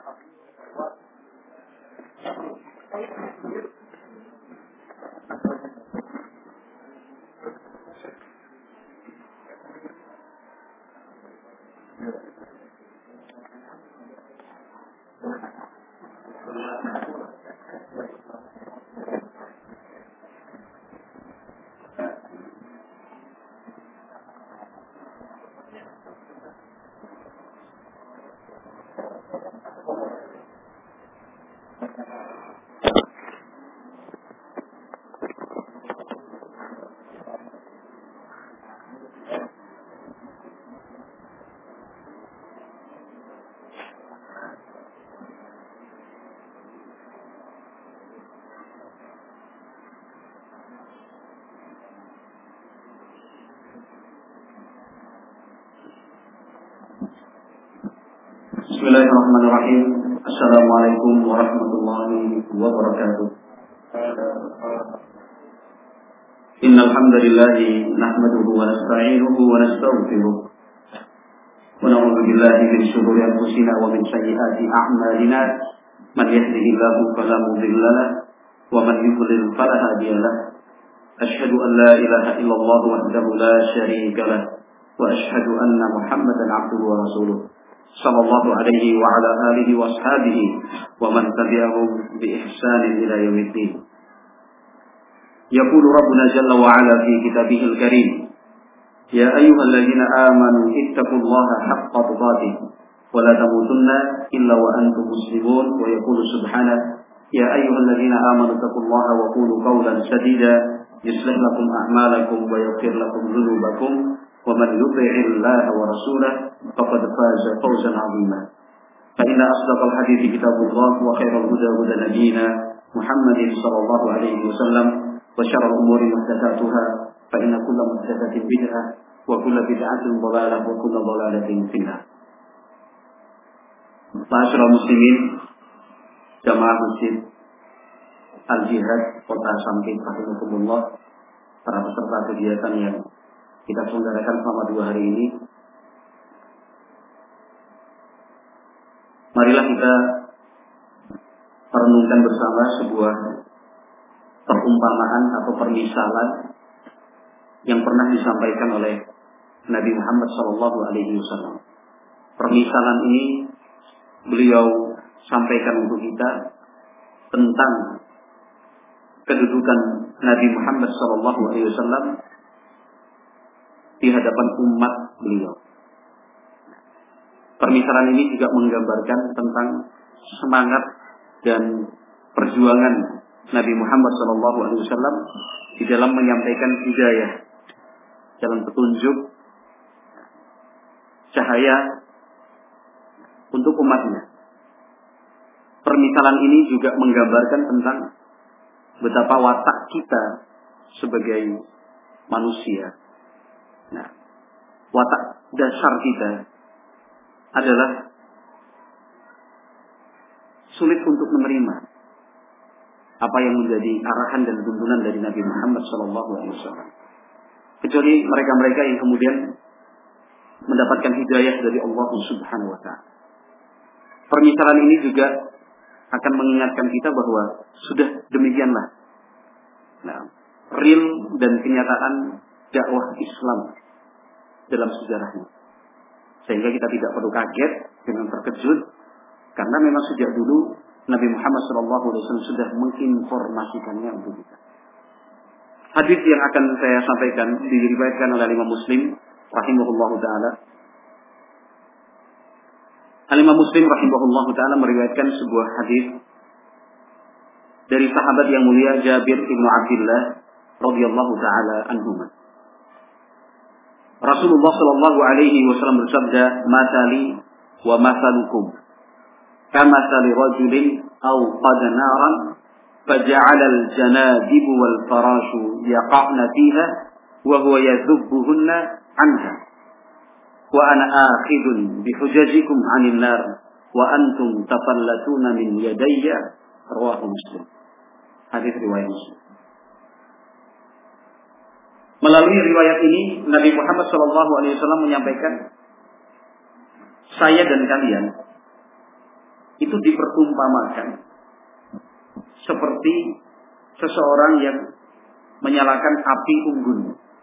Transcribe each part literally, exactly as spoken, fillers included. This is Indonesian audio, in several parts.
Bismillahirrahmanirrahim. Assalamualaikum warahmatullahi wabarakatuh. Innal hamdalillah nahmaduhu wa nasta'inuhu wa nastaghfiruh. Wa na'udzu billahi min shururi anfusina wa min sayyiati a'malina. Man yahdihillahu fala mudilla lahu wa man yudlil fala hadiya lahu. Asyhadu an la ilaha illallah wahdahu la syarika lahu wa asyhadu anna Muhammadan 'abduhu wa rasuluh. Sallallahu alaihi wa ala alihi wa ashabihi wa man tabi'ahum bi ihsanin ila yaumiddin. Yaqulu Rabbuna jalla wa ala fi kitabihil karim, ya ayyuhalladzina amanu ittaqullaha haqqa tuqatih wa la tamutunna illa wa antum muslimun. Wa yaqulu subhanahu, ya ayyuhalladzina amanu ittaqullaha wa qulu qawlan sadida yuslih lakum a'malakum wa yaghfir lakum dhunubakum wa man yuti'illaha wa rasulahu faqad faza fawzan 'azima. Fa inna asdaqal hadithi kitabullah wa khairal huda huda nabiyyina Muhammadin sallallahu alaihi wasallam wa syarrul umuri muhdatsatuha fa inna kulla muhdatsatin bid'ah wa kulla bid'atin dhalalah wa kulla dhalalatin finnar. Ma'asyiral muslimin, jamaah masjid Al-Jihad Kota Sampit rahimakumullah, para peserta kegiatan yang kita selenggarakan selama dua hari ini. Marilah kita merenungkan bersama sebuah perumpamaan atau permisalan yang pernah disampaikan oleh Nabi Muhammad shallallahu alaihi wasallam. Permisalan ini beliau sampaikan untuk kita tentang kedudukan Nabi Muhammad shallallahu alaihi wasallam di hadapan umat beliau. Permisalan ini juga menggambarkan tentang semangat dan perjuangan Nabi Muhammad shallallahu alaihi wasallam di dalam menyampaikan hidayah, jalan petunjuk, cahaya untuk umatnya. Permisalan ini juga menggambarkan tentang betapa watak kita sebagai manusia. Nah, watak dasar kita adalah sulit untuk menerima apa yang menjadi arahan dan tuntunan dari Nabi Muhammad shallallahu alaihi wasallam. Kecuali mereka-mereka yang kemudian mendapatkan hidayah dari Allah Subhanahu wa taala. Permisalan ini juga akan mengingatkan kita bahwa sudah demikianlah, nah, real dan kenyataan dakwah Islam dalam sejarahnya. Sehingga kita tidak perlu kaget dengan terkejut, karena memang sejak dulu Nabi Muhammad shallallahu alaihi wasallam sudah menginformasikannya untuk kita. Hadis yang akan saya sampaikan diriwayatkan oleh Imam Muslim rahimahullahu taala. Imam Muslim rahimahullahu taala meriwayatkan sebuah hadis dari sahabat yang mulia Jabir bin Abdullah radhiyallahu taala anhuma. Rasulullah sallallahu alaihi wasallam bersabda, "Matsali wa matsalukum kamatsali rajulin awqada naran faja'ala al-janadib wal farashu yaqa'na fiha wa huwa yadhubbuhunna 'anha wa ana akhidun bi hujajikum 'anil nar wa antum tafallatuna min yadayya." Rawahu Muslim. Hadis riwayat Muslim. Melalui riwayat ini Nabi Muhammad shallallahu alaihi wasallam menyampaikan, saya dan kalian itu diperumpamakan seperti seseorang yang menyalakan api unggun.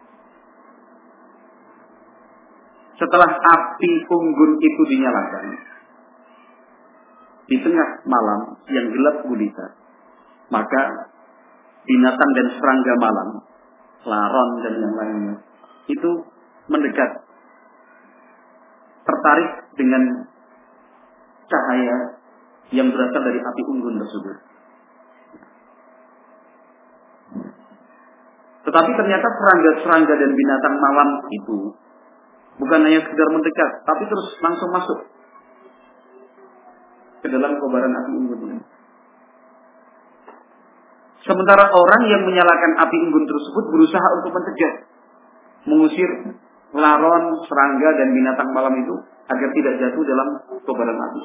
Setelah api unggun itu dinyalakan, di tengah malam yang gelap gulita, maka binatang dan serangga malam, laron dan yang lainnya, itu mendekat, tertarik dengan cahaya yang berasal dari api unggun tersebut. Tetapi ternyata serangga-serangga dan binatang malam itu bukan hanya sekedar mendekat, tapi terus langsung masuk ke dalam kobaran api unggun ini. Sementara orang yang menyalakan api unggun tersebut berusaha untuk mencegah, mengusir laron, serangga dan binatang malam itu agar tidak jatuh dalam kobaran api.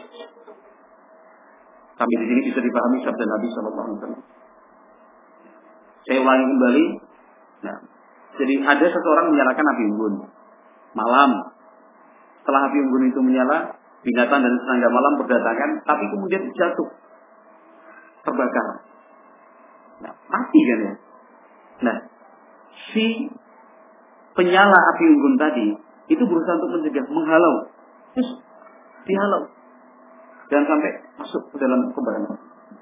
Tapi di sini bisa dipahami sabda Nabi Sallallahu Alaihi Wasallam. Saya ulangi kembali. Nah, jadi ada seseorang menyalakan api unggun malam. Setelah api unggun itu menyala, binatang dan serangga malam berdatangan, tapi kemudian jatuh, terbakar. Nah, mati kan ya. Nah, si penyala api unggun tadi itu berusaha untuk mencegah, menghalau, terus dihalau, jangan sampai masuk ke dalam kobaran api.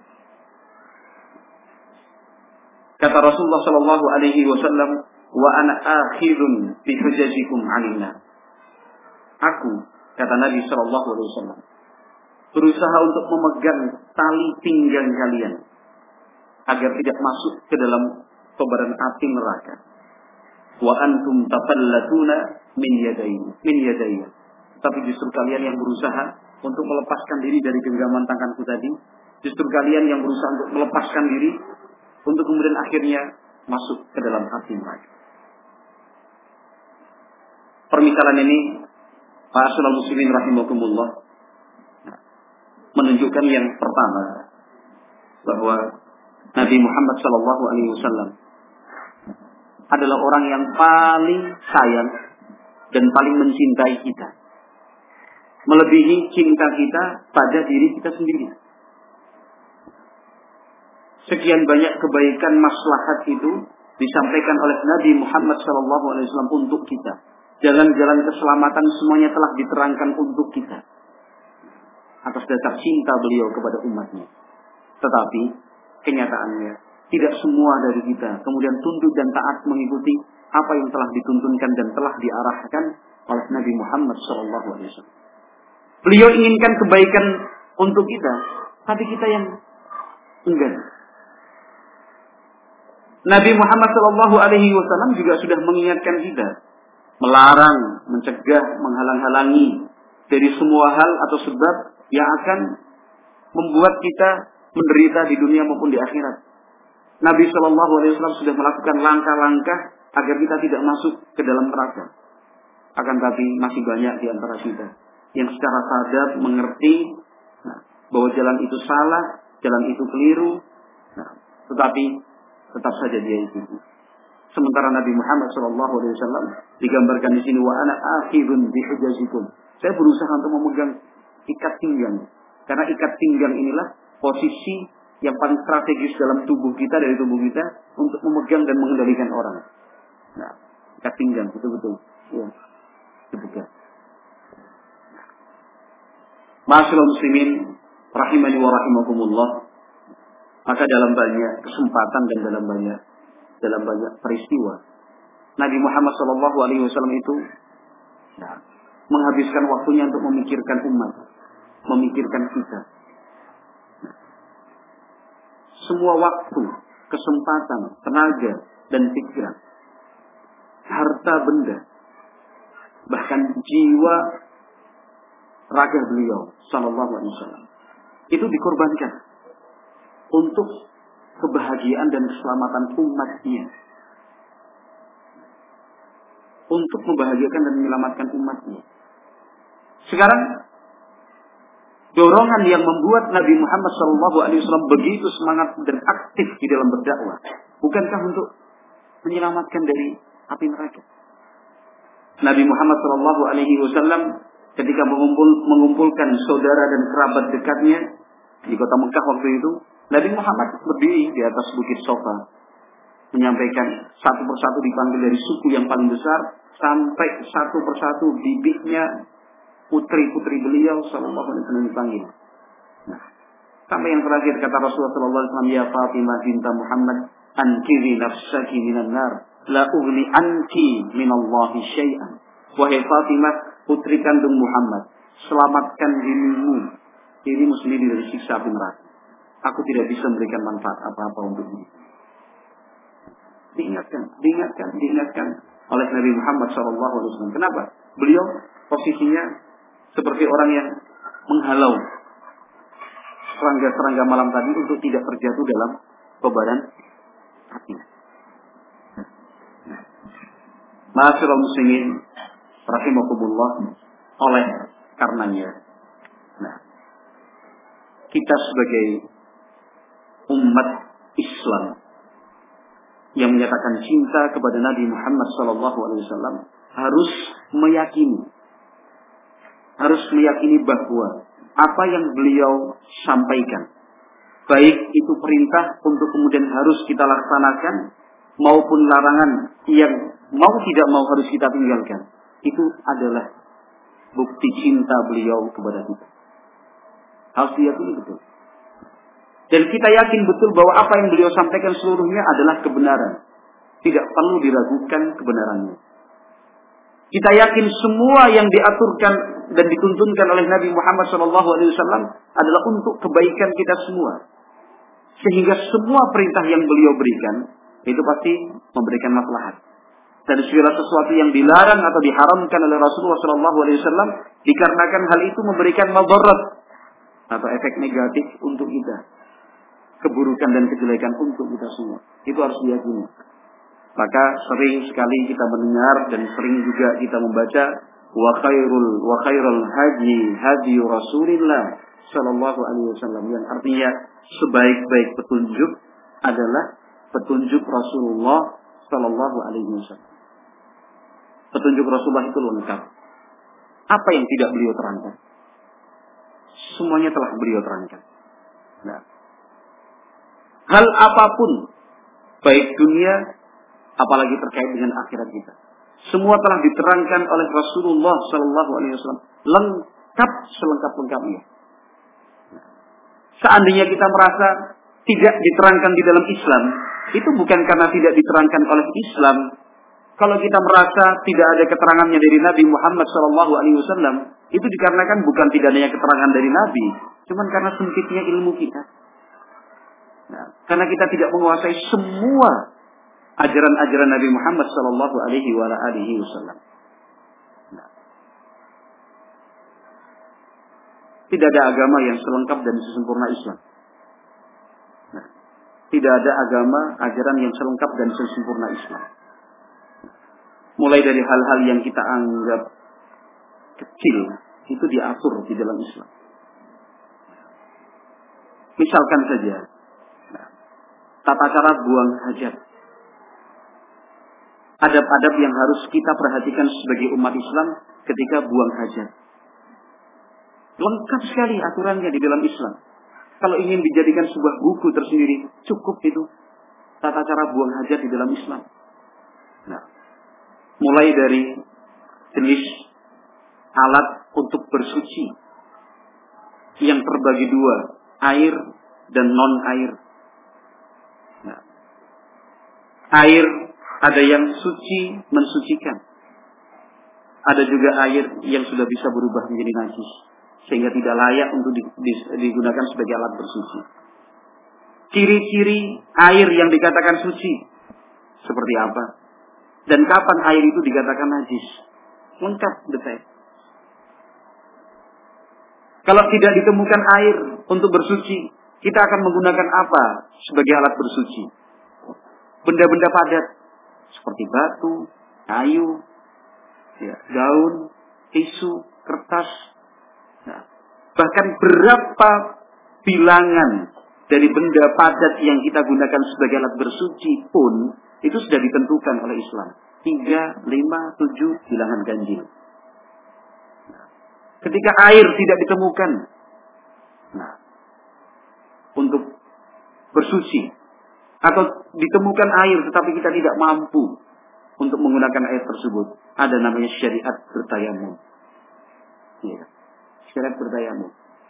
Kata Rasulullah Shallallahu Alaihi Wasallam, wa ana akhirun bi hujajikum anina. Aku, kata Nabi Shallallahu Alaihi Wasallam, berusaha untuk memegang tali pinggang kalian agar tidak masuk ke dalam kobaran api neraka. Wa antum tafallatuna min yadayya, min yadayya. Tapi justru kalian yang berusaha untuk melepaskan diri dari genggaman tanganku tadi. Justru kalian yang berusaha untuk melepaskan diri untuk kemudian akhirnya masuk ke dalam api neraka. Permisalan ini, ma'asyiral muslimin rahimakumullah, menunjukkan yang pertama bahwa Nabi Muhammad Sallallahu Alaihi Wasallam adalah orang yang paling sayang dan paling mencintai kita, melebihi cinta kita pada diri kita sendiri. Sekian banyak kebaikan maslahat itu disampaikan oleh Nabi Muhammad Sallallahu Alaihi Wasallam untuk kita. Jalan-jalan keselamatan semuanya telah diterangkan untuk kita atas dasar cinta beliau kepada umatnya. Tetapi kenyataannya tidak semua dari kita kemudian tunduk dan taat mengikuti apa yang telah dituntunkan dan telah diarahkan oleh Nabi Muhammad Sallallahu Alaihi Wasallam. Beliau inginkan kebaikan untuk kita, tapi kita yang enggan. Nabi Muhammad Sallallahu Alaihi Wasallam juga sudah mengingatkan kita, melarang, mencegah, menghalang-halangi dari semua hal atau sebab yang akan membuat kita menderita di dunia maupun di akhirat. Nabi Sallallahu Alaihi Wasallam sudah melakukan langkah-langkah agar kita tidak masuk ke dalam neraka. Akan tapi masih banyak di antara kita yang secara sadar mengerti nah, bahwa jalan itu salah, jalan itu keliru, nah, tetapi tetap saja dia ikuti. Sementara Nabi Muhammad Sallallahu Alaihi Wasallam digambarkan di sini, wa ana akhirun bi hujazikum. Saya berusaha untuk memegang ikat pinggang, karena ikat pinggang inilah posisi yang paling strategis dalam tubuh kita, dari tubuh kita untuk memegang dan mengendalikan orang. Nah, ikat pinggang betul-betul. Ya, dipegang. Ma'asyiral muslimin rahimani wa rahimakumullah. Maka dalam banyak kesempatan dan dalam banyak dalam banyak peristiwa, Nabi Muhammad Shallallahu Alaihi Wasallam itu ya, menghabiskan waktunya untuk memikirkan umat, memikirkan kita. Nah, semua waktu, kesempatan, tenaga dan pikiran, harta benda, bahkan jiwa raga beliau Shallallahu Alaihi Wasallam itu dikorbankan untuk kebahagiaan dan keselamatan umatnya, untuk membahagiakan dan menyelamatkan umatnya. Sekarang dorongan yang membuat Nabi Muhammad Shallallahu Alaihi Wasallam begitu semangat dan aktif di dalam berdakwah, bukankah untuk menyelamatkan dari api neraka? Nabi Muhammad Shallallahu Alaihi Wasallam ketika mengumpul, mengumpulkan saudara dan kerabat dekatnya di kota Mekah waktu itu, Nabi Muhammad berdiri di atas bukit Sofa, menyampaikan satu persatu dipanggil dari suku yang paling besar, sampai satu persatu bibitnya, putri-putri beliau sallallahu alaihi wasallam dipanggil. Nah, sampai yang terakhir kata Rasulullah sallallahu alaihi wasallam, ya Fatimah binta Muhammad, ankiri nafsaki minan nar, la ughni anki minallahi syai'an. Wahai Fatimah, putri kandung Muhammad, selamatkan dirimu, dirimu sendiri dari siksa api neraka. Aku tidak bisa memberikan manfaat apa-apa untukmu. Diingatkan, diingatkan, diingatkan oleh Nabi Muhammad sallallahu alaihi wasallam. Kenapa? Beliau posisinya seperti orang yang menghalau serangga-serangga malam tadi untuk tidak terjatuh dalam kobaran api. Ma'asyiral muslimin rahimakumullah, oleh karenanya, nah, kita sebagai umat Islam yang menyatakan cinta kepada Nabi Muhammad sallallahu alaihi wasallam harus meyakini, harus meyakini bahwa apa yang beliau sampaikan, baik itu perintah untuk kemudian harus kita laksanakan, maupun larangan yang mau tidak mau harus kita tinggalkan, itu adalah bukti cinta beliau kepada kita. Harus diyakini betul. Dan kita yakin betul bahwa apa yang beliau sampaikan seluruhnya adalah kebenaran. Tidak perlu diragukan kebenarannya. Kita yakin semua yang diaturkan dan dituntunkan oleh Nabi Muhammad shallallahu alaihi wasallam adalah untuk kebaikan kita semua. Sehingga semua perintah yang beliau berikan itu pasti memberikan maslahat. Dan segala sesuatu yang dilarang atau diharamkan oleh Rasulullah shallallahu alaihi wasallam dikarenakan hal itu memberikan madarat atau efek negatif untuk kita, keburukan dan kejelekan untuk kita semua. Itu harus diyakini. Maka sering sekali kita mendengar dan sering juga kita membaca wa khairul wa khairul haji hadi Rasulillah sallallahu alaihi wasallam, yang artinya sebaik-baik petunjuk adalah petunjuk Rasulullah sallallahu alaihi wasallam. Petunjuk Rasulullah itu lengkap. Apa yang tidak beliau terangkan? Semuanya telah beliau terangkan. Nah, hal apapun, baik dunia, apalagi terkait dengan akhirat kita, semua telah diterangkan oleh Rasulullah Sallallahu Alaihi Wasallam, lengkap selengkap-lengkapnya. Seandainya kita merasa tidak diterangkan di dalam Islam, itu bukan karena tidak diterangkan oleh Islam. Kalau kita merasa tidak ada keterangannya dari Nabi Muhammad Sallallahu Alaihi Wasallam, itu dikarenakan bukan tidak adanya keterangan dari Nabi, cuman karena sempitnya ilmu kita. Nah, karena kita tidak menguasai semua ajaran-ajaran Nabi Muhammad sallallahu alaihi wasallam. Nah, tidak ada agama yang selengkap dan sesempurna Islam. Nah, tidak ada agama, ajaran yang selengkap dan sesempurna Islam. Mulai dari hal-hal yang kita anggap kecil, itu diatur di dalam Islam. Misalkan saja, tata cara buang hajat. Adab-adab yang harus kita perhatikan sebagai umat Islam ketika buang hajat. Lengkap sekali aturannya di dalam Islam. Kalau ingin dijadikan sebuah buku tersendiri, cukup itu. Tata cara buang hajat di dalam Islam. Nah, mulai dari jenis alat untuk bersuci yang terbagi dua, air dan non-air. Nah, air ada yang suci, mensucikan. Ada juga air yang sudah bisa berubah menjadi najis, sehingga tidak layak untuk digunakan sebagai alat bersuci. Ciri-ciri air yang dikatakan suci seperti apa? Dan kapan air itu dikatakan najis? Lengkap detail. Kalau tidak ditemukan air untuk bersuci, kita akan menggunakan apa sebagai alat bersuci? Benda-benda padat seperti batu, kayu, ya, daun, tisu, kertas. Nah, bahkan berapa bilangan dari benda padat yang kita gunakan sebagai alat bersuci pun itu sudah ditentukan oleh Islam. Tiga, lima, tujuh bilangan ganjil. Nah, ketika air tidak ditemukan, nah, untuk bersuci. Atau ditemukan air tetapi kita tidak mampu untuk menggunakan air tersebut. Ada namanya syariat bertayamum. Ya. Syariat bertayamum.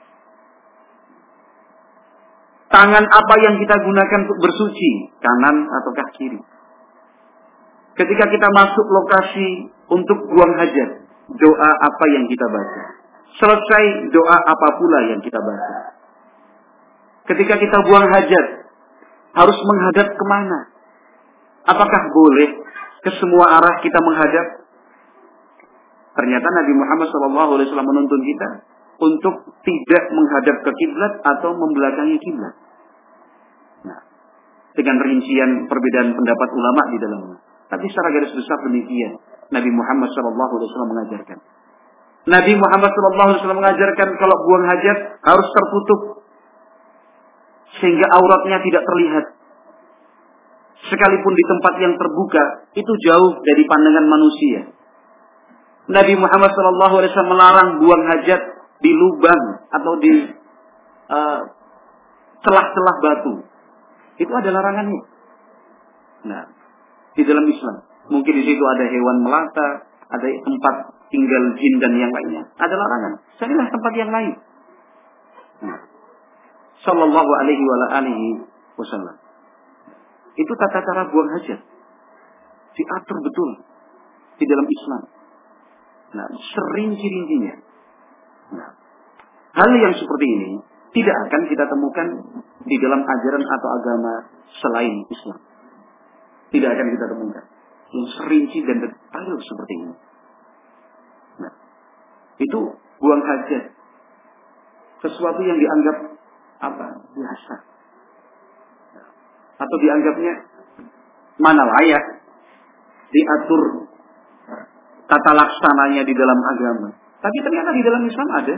Tangan apa yang kita gunakan untuk bersuci? Kanan ataukah kiri? Ketika kita masuk lokasi untuk buang hajat, doa apa yang kita baca? Selesai doa apa pula yang kita baca? Ketika kita buang hajat, harus menghadap kemana? Apakah boleh ke semua arah kita menghadap? Ternyata Nabi Muhammad shallallahu alaihi wasallam menuntun kita untuk tidak menghadap ke kiblat atau membelakangi kiblat. Nah, dengan rincian perbedaan pendapat ulama di dalamnya. Tapi secara garis besar demikian Nabi Muhammad shallallahu alaihi wasallam mengajarkan. Nabi Muhammad shallallahu alaihi wasallam mengajarkan kalau buang hajat harus tertutup sehingga auratnya tidak terlihat. Sekalipun di tempat yang terbuka, itu jauh dari pandangan manusia. Nabi Muhammad shallallahu alaihi wasallam melarang buang hajat di lubang atau di uh, celah-celah batu. Itu ada larangannya. Nah, di dalam Islam, mungkin di situ ada hewan melata, ada tempat tinggal jin dan yang lainnya. Ada larangan. Carilah tempat yang lain. Nah, sallallahu alaihi wa alihi wasallam. Itu tata cara buang hajat. Diatur betul di dalam Islam. Nah, serinci-rincinya. Nah, hal yang seperti ini tidak akan kita temukan di dalam ajaran atau agama selain Islam. Tidak akan kita temukan yang serinci dan detail seperti ini. Nah, itu buang hajat. Sesuatu yang dianggap apa? Biasa. Atau dianggapnya mana layak diatur tata laksananya di dalam agama. Tapi ternyata di dalam Islam ada.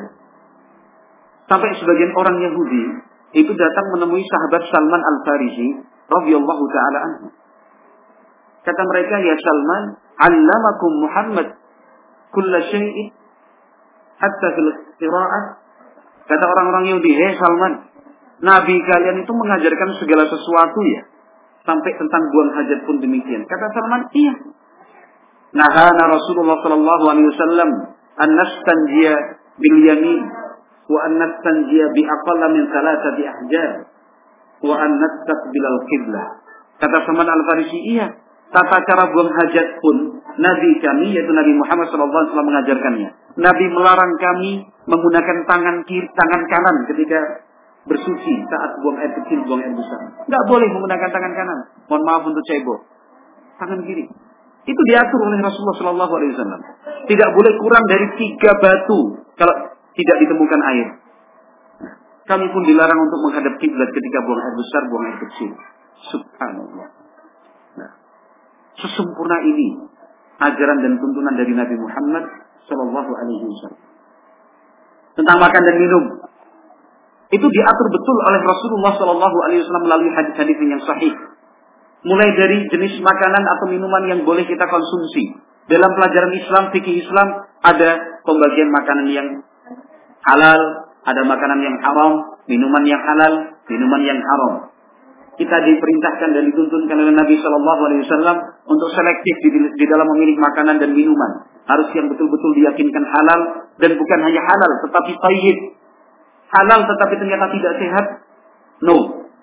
Sampai sebagian orang Yahudi itu datang menemui sahabat Salman Al-Farisi radhiyallahu taala anhu. Kata mereka, "Ya Salman, 'allamakum Muhammad kulla syai'in hatta fil qira'ah." Kata orang-orang Yahudi, "Hei Salman, Nabi kalian itu mengajarkan segala sesuatu ya, sampai tentang buang hajat pun demikian." Kata Salman, "Iya. Nahana Rasulullah sallallahu alaihi wasallam an nastanjiya bil yamin wa an nastanjiya bi aqalla min thalathati ahjar wa an nastaqbil al qiblah." Kata Salman Al-Farisi, "Iya. Tata cara buang hajat pun Nabi kami, yaitu Nabi Muhammad shallallahu alaihi wasallam mengajarkannya. Nabi melarang kami menggunakan tangan kiri, tangan kanan ketika bersuci saat buang air kecil, buang air besar. Nggak boleh menggunakan tangan kanan. Mohon maaf untuk cebok. Tangan kiri. Itu diatur oleh Rasulullah shallallahu alaihi wasallam. Tidak boleh kurang dari tiga batu kalau tidak ditemukan air. Kami pun dilarang untuk menghadap kiblat ketika buang air besar, buang air kecil. Subhanallah. Nah, sesempurna ini ajaran dan tuntunan dari Nabi Muhammad shallallahu alaihi wasallam tentang makan dan minum. Itu diatur betul oleh Rasulullah shallallahu alaihi wasallam melalui hadis-hadis yang sahih. Mulai dari jenis makanan atau minuman yang boleh kita konsumsi. Dalam pelajaran Islam, fikih Islam, ada pembagian makanan yang halal, ada makanan yang haram, minuman yang halal, minuman yang haram. Kita diperintahkan dan dituntunkan oleh Nabi shallallahu alaihi wasallam untuk selektif di, di dalam memilih makanan dan minuman. Harus yang betul-betul diyakinkan halal, dan bukan hanya halal, tetapi thayyib. Halal tetapi ternyata tidak sehat? No.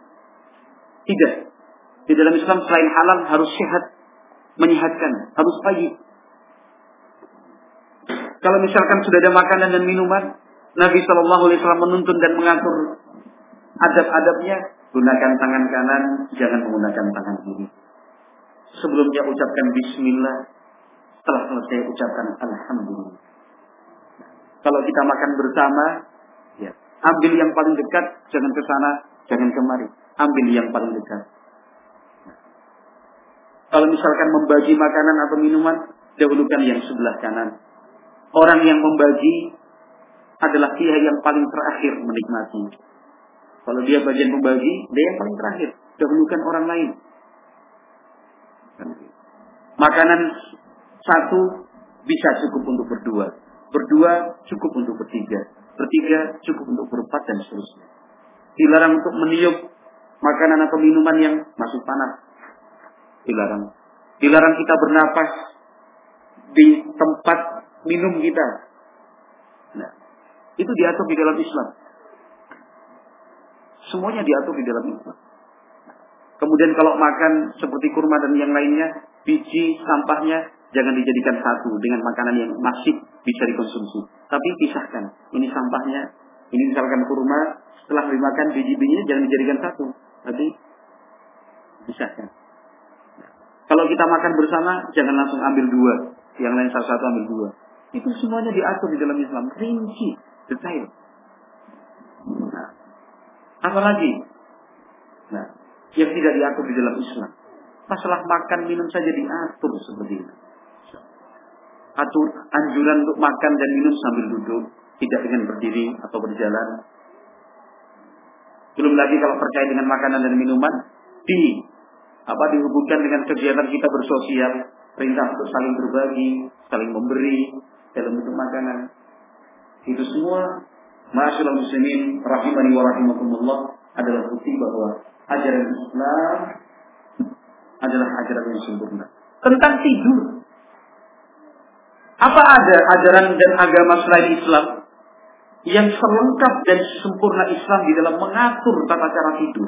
Tidak. Di dalam Islam selain halal harus sehat, menyehatkan, harus thayyib. Kalau misalkan sudah ada makanan dan minuman, Nabi shallallahu alaihi wasallam menuntun dan mengatur adab-adabnya. Gunakan tangan kanan, jangan menggunakan tangan kiri. Sebelumnya ucapkan bismillah, setelah selesai ucapkan alhamdulillah. Kalau kita makan bersama, ya, ambil yang paling dekat, jangan ke sana, jangan kemari. Ambil yang paling dekat. Kalau misalkan membagi makanan atau minuman, dahulukan yang sebelah kanan. Orang yang membagi adalah dia yang paling terakhir menikmati. Kalau dia bagian pembagi, dia yang paling terakhir. Dahulukan orang lain. Makanan satu bisa cukup untuk berdua. Berdua cukup untuk bertiga. Bertiga cukup untuk berempat dan seterusnya. Dilarang untuk meniup makanan atau minuman yang masih panas. Dilarang. Dilarang kita bernapas di tempat minum kita. Nah, itu diatur di dalam Islam. Semuanya diatur di dalam Islam. Kemudian kalau makan seperti kurma dan yang lainnya, biji sampahnya jangan dijadikan satu dengan makanan yang masih bisa dikonsumsi. Tapi pisahkan. Ini sampahnya, ini misalkan kurma, setelah dimakan biji-bijinya jangan dijadikan satu. Tapi pisahkan. Kalau kita makan bersama, jangan langsung ambil dua. Yang lain satu-satu ambil dua. Itu semuanya diatur di dalam Islam. Rinci, detail. Nah, apalagi? Nah, yang tidak diatur di dalam Islam. Masalah makan minum saja diatur seperti itu. Atur anjuran untuk makan dan minum sambil duduk, tidak dengan berdiri atau berjalan. Belum lagi kalau terkait dengan makanan dan minuman, di apa dihubungkan dengan kegiatan kita bersosial, perintah untuk saling berbagi, saling memberi dalam bentuk makanan. Itu semua, ma'asyiral muslimin rahimani wa rahimakumullah, adalah bukti bahwa ajaran Islam adalah ajaran yang sempurna. Tentang tidur, apa ada ajaran dan agama selain Islam yang selengkap dan sempurna Islam di dalam mengatur tata cara tidur?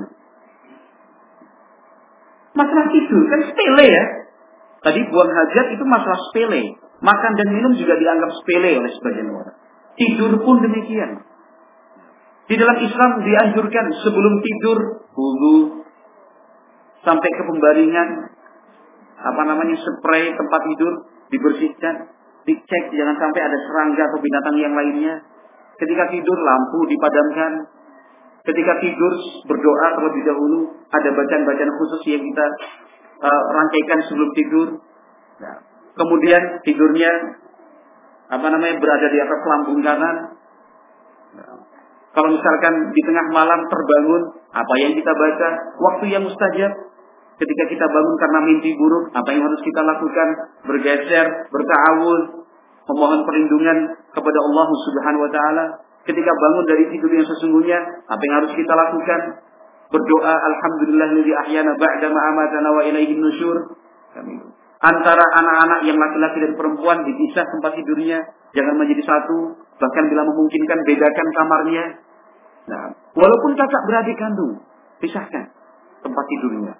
Masalah tidur kan sepele ya. Tadi buang hajat itu masalah sepele. Makan dan minum juga dianggap sepele oleh sebagian orang. Tidur pun demikian. Di dalam Islam dianjurkan sebelum tidur wudu, sampai ke pembaringan, apa namanya, spray tempat tidur dibersihkan, dicek jangan sampai ada serangga atau binatang yang lainnya. Ketika tidur lampu dipadamkan. Ketika tidur berdoa terlebih dahulu, ada bacaan-bacaan khusus yang kita uh, rangkaikan sebelum tidur. Nah, kemudian tidurnya apa namanya berada di atas lambung kanan. Nah, kalau misalkan di tengah malam terbangun, apa yang kita baca? Waktu yang mustajab. Ketika kita bangun karena mimpi buruk, apa yang harus kita lakukan? Bergeser, berta'awudz, memohon perlindungan kepada Allah Subhanahu wa taala. Ketika bangun dari tidur yang sesungguhnya, apa yang harus kita lakukan? Berdoa, alhamdulillahilladzi ahyana ba'da ma amatana wa ilaihin nusyur. Antara anak-anak yang laki-laki dan perempuan dipisah tempat tidurnya, jangan menjadi satu, bahkan bila memungkinkan bedakan kamarnya. Nah, walaupun kakak beradik kandung, pisahkan tempat tidurnya.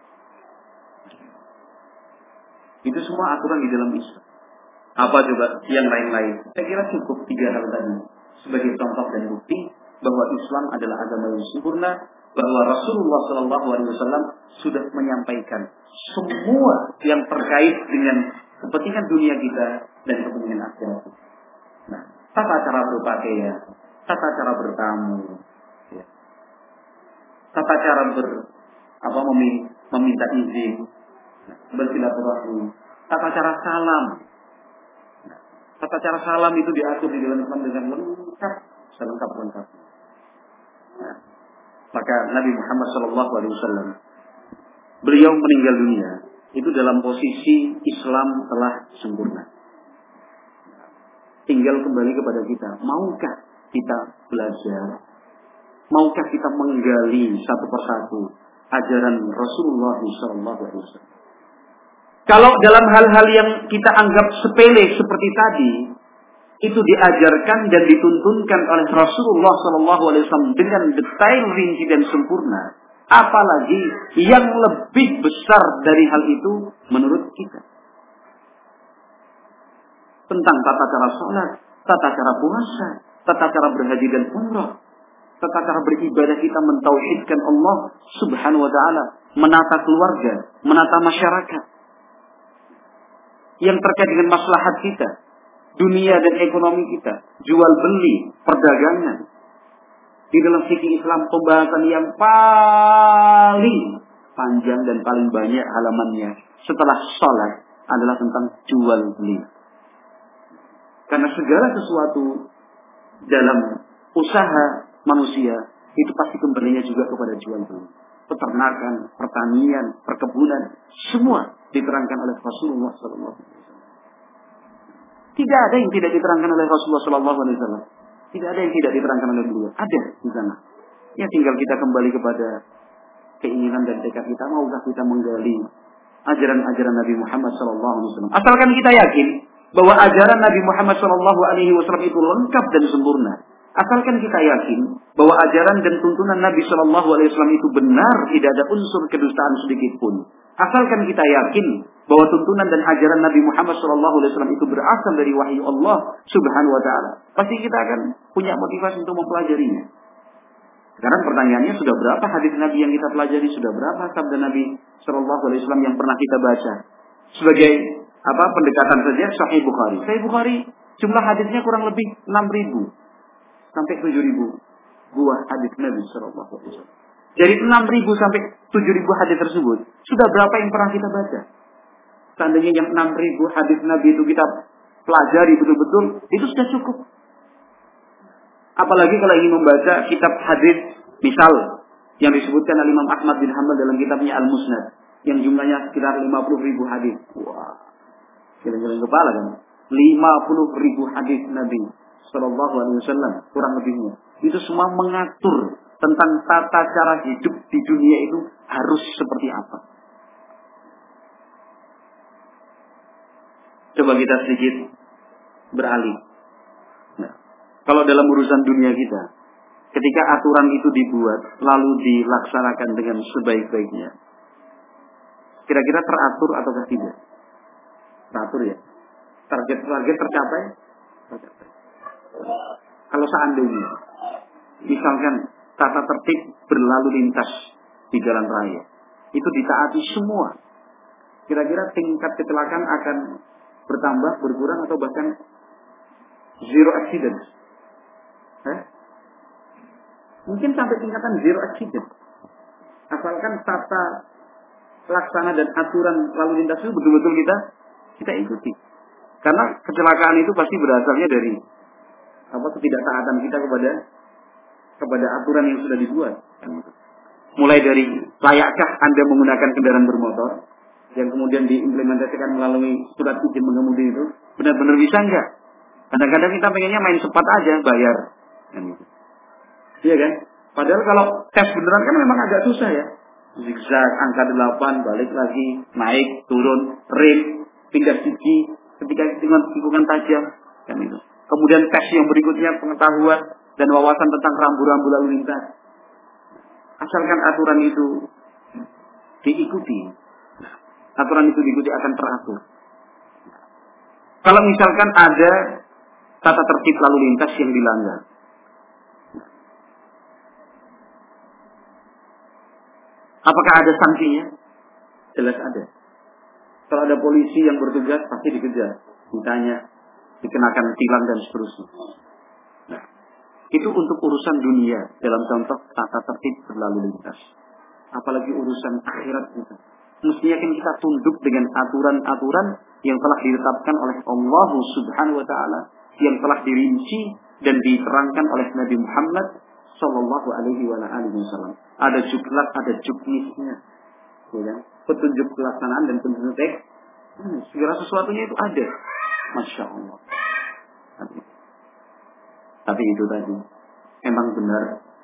Itu semua aturan di dalam Islam. Apa coba yang lain-lain? Saya kira cukup tiga hal tadi sebagai contoh dan bukti bahwa Islam adalah agama yang sempurna, bahwa Rasulullah Shallallahu Alaihi Wasallam sudah menyampaikan semua yang terkait dengan kepentingan dunia kita dan kepentingan akhirat. Nah, tata cara berpakaian, tata cara bertamu, ya. Tata cara ber apa meminta izin, bersilaturahmi, tata cara salam. Tata cara salam itu diatur di dalam Islam dengan lengkap, selengkap-lengkap. Nah, maka Nabi Muhammad Shallallahu Alaihi Wasallam beliau meninggal dunia itu dalam posisi Islam telah sempurna. Tinggal kembali kepada kita, maukah kita belajar, maukah kita menggali satu persatu ajaran Rasulullah Shallallahu Alaihi Wasallam. Kalau dalam hal-hal yang kita anggap sepele seperti tadi, itu diajarkan dan dituntunkan oleh Rasulullah Shallallahu Alaihi Wasallam dengan detail, rinci dan sempurna, apalagi yang lebih besar dari hal itu menurut kita. Tentang tata cara sholat, tata cara puasa, tata cara berhaji dan umrah, tata cara beribadah kita mentauhidkan Allah Subhanahu Wa Taala, menata keluarga, menata masyarakat. Yang terkait dengan maslahat kita, dunia dan ekonomi kita, jual beli, perdagangan. Di dalam fikih Islam pembahasan yang paling panjang dan paling banyak halamannya setelah sholat adalah tentang jual beli. Karena segala sesuatu dalam usaha manusia itu pasti kembalinya juga kepada jual beli. Peternakan, pertanian, perkebunan, semua diterangkan oleh Rasulullah Sallallahu Alaihi Wasallam. Tidak ada yang tidak diterangkan oleh Rasulullah Sallallahu Alaihi Wasallam. Tidak ada yang tidak diterangkan oleh beliau. Ada di sana. Ya tinggal kita kembali kepada keinginan dan tekad kita, maukah kita menggali ajaran-ajaran Nabi Muhammad sallallahu alaihi wasallam. Asalkan kita yakin bahwa ajaran Nabi Muhammad sallallahu alaihi wasallam itu lengkap dan sempurna. Asalkan kita yakin bahwa ajaran dan tuntunan Nabi sallallahu alaihi wasallam itu benar, tidak ada unsur kedustaan sedikit pun. Asalkan kita yakin bahwa tuntunan dan ajaran Nabi Muhammad sallallahu alaihi wasallam itu berasal dari wahyu Allah Subhanahu wa taala, pasti kita akan punya motivasi untuk mempelajarinya. Sekarang pertanyaannya, sudah berapa hadis Nabi yang kita pelajari? Sudah berapa sabda Nabi sallallahu alaihi wasallam yang pernah kita baca? Sebagai apa pendekatan saja, Sahih Bukhari. Sahih Bukhari jumlah hadisnya kurang lebih enam ribu sampai tujuh ribu buah hadis Nabi sallallahu alaihi wasallam. Dari enam ribu sampai tujuh ribu hadis tersebut, sudah berapa yang pernah kita baca? Seandainya yang enam ribu hadis Nabi itu kita pelajari betul-betul, itu sudah cukup. Apalagi kalau ingin membaca kitab hadis, misal yang disebutkan oleh Imam Ahmad bin Hanbal dalam kitabnya Al-Musnad, yang jumlahnya sekitar lima puluh ribu hadis. Wah, kira-kira kepala kan? lima puluh ribu hadis Nabi sallallahu alaihi wasallam kurang lebihnya. Itu semua mengatur tentang tata cara hidup di dunia itu harus seperti apa. Coba kita sedikit beralih. Nah, kalau dalam urusan dunia kita, ketika aturan itu dibuat lalu dilaksanakan dengan sebaik-baiknya, kira-kira teratur atau tidak? Teratur ya. Target-target tercapai? Tercapai. Kalau seandainya, misalkan tata tertib berlalu lintas di jalan raya, itu ditaati semua, kira-kira tingkat kecelakaan akan bertambah, berkurang, atau bahkan zero accident? Eh? Mungkin sampai tingkatan zero accident, asalkan tata laksana dan aturan lalu lintas itu betul-betul kita kita ikuti. Karena kecelakaan itu pasti berasalnya dari apa ketidaktaatan kita kepada kepada aturan yang sudah dibuat. Mulai dari layakkah Anda menggunakan kendaraan bermotor yang kemudian diimplementasikan melalui surat izin mengemudi itu, benar-benar bisa enggak? Kadang-kadang kita pengennya main cepat aja, bayar. Iya kan? Padahal kalau tes beneran kan memang agak susah ya. Zigzag, angka delapan, balik lagi, naik, turun, rem, pindah sisi, ketika tikungan tajam, kan itu. Kemudian tes yang berikutnya pengetahuan dan wawasan tentang rambu-rambu lalu lintas. Asalkan aturan itu diikuti, aturan itu diikuti akan teratur. Kalau misalkan ada tata tertib lalu lintas yang dilanggar, apakah ada sanksinya? Jelas ada. Kalau ada polisi yang bertugas pasti dikejar, ditanya, dikenakan tilang dan seterusnya. Nah, itu untuk urusan dunia dalam contoh tata tertib berlalu lintas. Apalagi urusan akhirat kita. Mestinya kan kita tunduk dengan aturan-aturan yang telah ditetapkan oleh Allah Subhanahu wa taala, yang telah dirinci dan diterangkan oleh Nabi Muhammad sallallahu alaihi wasallam. Ada juklat, ada juknisnya. Ya kan? Petunjuk pelaksanaan dan petunjuk teks. Hmm, segala sesuatunya itu ada. Masya Allah. Tapi, tapi itu tadi memang benar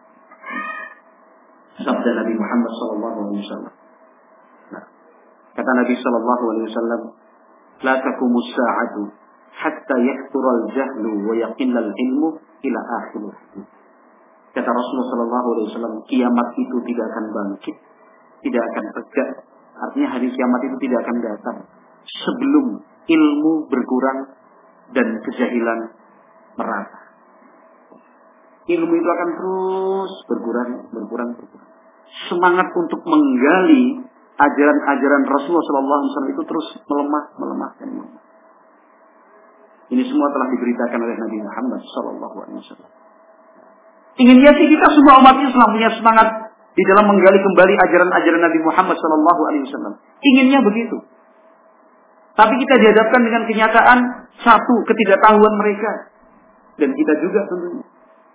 sabda Nabi Muhammad sallallahu alaihi wasallam. Nah, kata Nabi sallallahu alaihi wasallam, "La taqumus sa'atu hatta yakthura al-jahlu wa yaqilla al-ilmu ila akhir." Kata Rasulullah sallallahu alaihi wasallam, kiamat itu tidak akan bangkit, tidak akan tegak. Artinya hari kiamat itu tidak akan datang sebelum ilmu berkurang dan kejahilan merata. Ilmu itu akan terus berkurang, berkurang, berkurang. Semangat untuk menggali ajaran-ajaran Rasulullah sallallahu alaihi wasallam itu terus melemah, melemah, dan melemah. Ini semua telah diberitakan oleh Nabi Muhammad sallallahu alaihi wasallam. Inginnya sih kita semua umat Islam punya semangat di dalam menggali kembali ajaran-ajaran Nabi Muhammad sallallahu alaihi wasallam. Inginnya begitu. Tapi kita dihadapkan dengan kenyataan, satu, ketidaktahuan mereka, dan kita juga tentunya.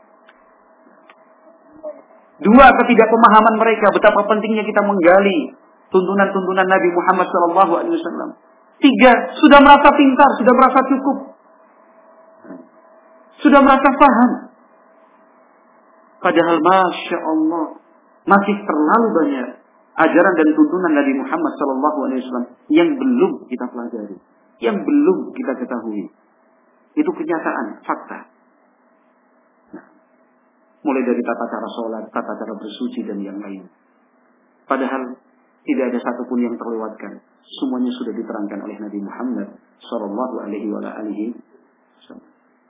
Dua, ketidakpemahaman mereka, betapa pentingnya kita menggali tuntunan-tuntunan Nabi Muhammad sallallahu alaihi wasallam. Tiga, sudah merasa pintar, sudah merasa cukup, sudah merasa paham. Padahal Masya Allah, masih terlalu banyak ajaran dan tuntunan Nabi Muhammad Sallallahu Alaihi Wasallam yang belum kita pelajari, yang belum kita ketahui. Itu kenyataan, fakta. Nah, mulai dari tata cara sholat, tata cara bersuci dan yang lain. Padahal tidak ada satupun yang terlewatkan. Semuanya sudah diterangkan oleh Nabi Muhammad Sallallahu Alaihi Wasallam.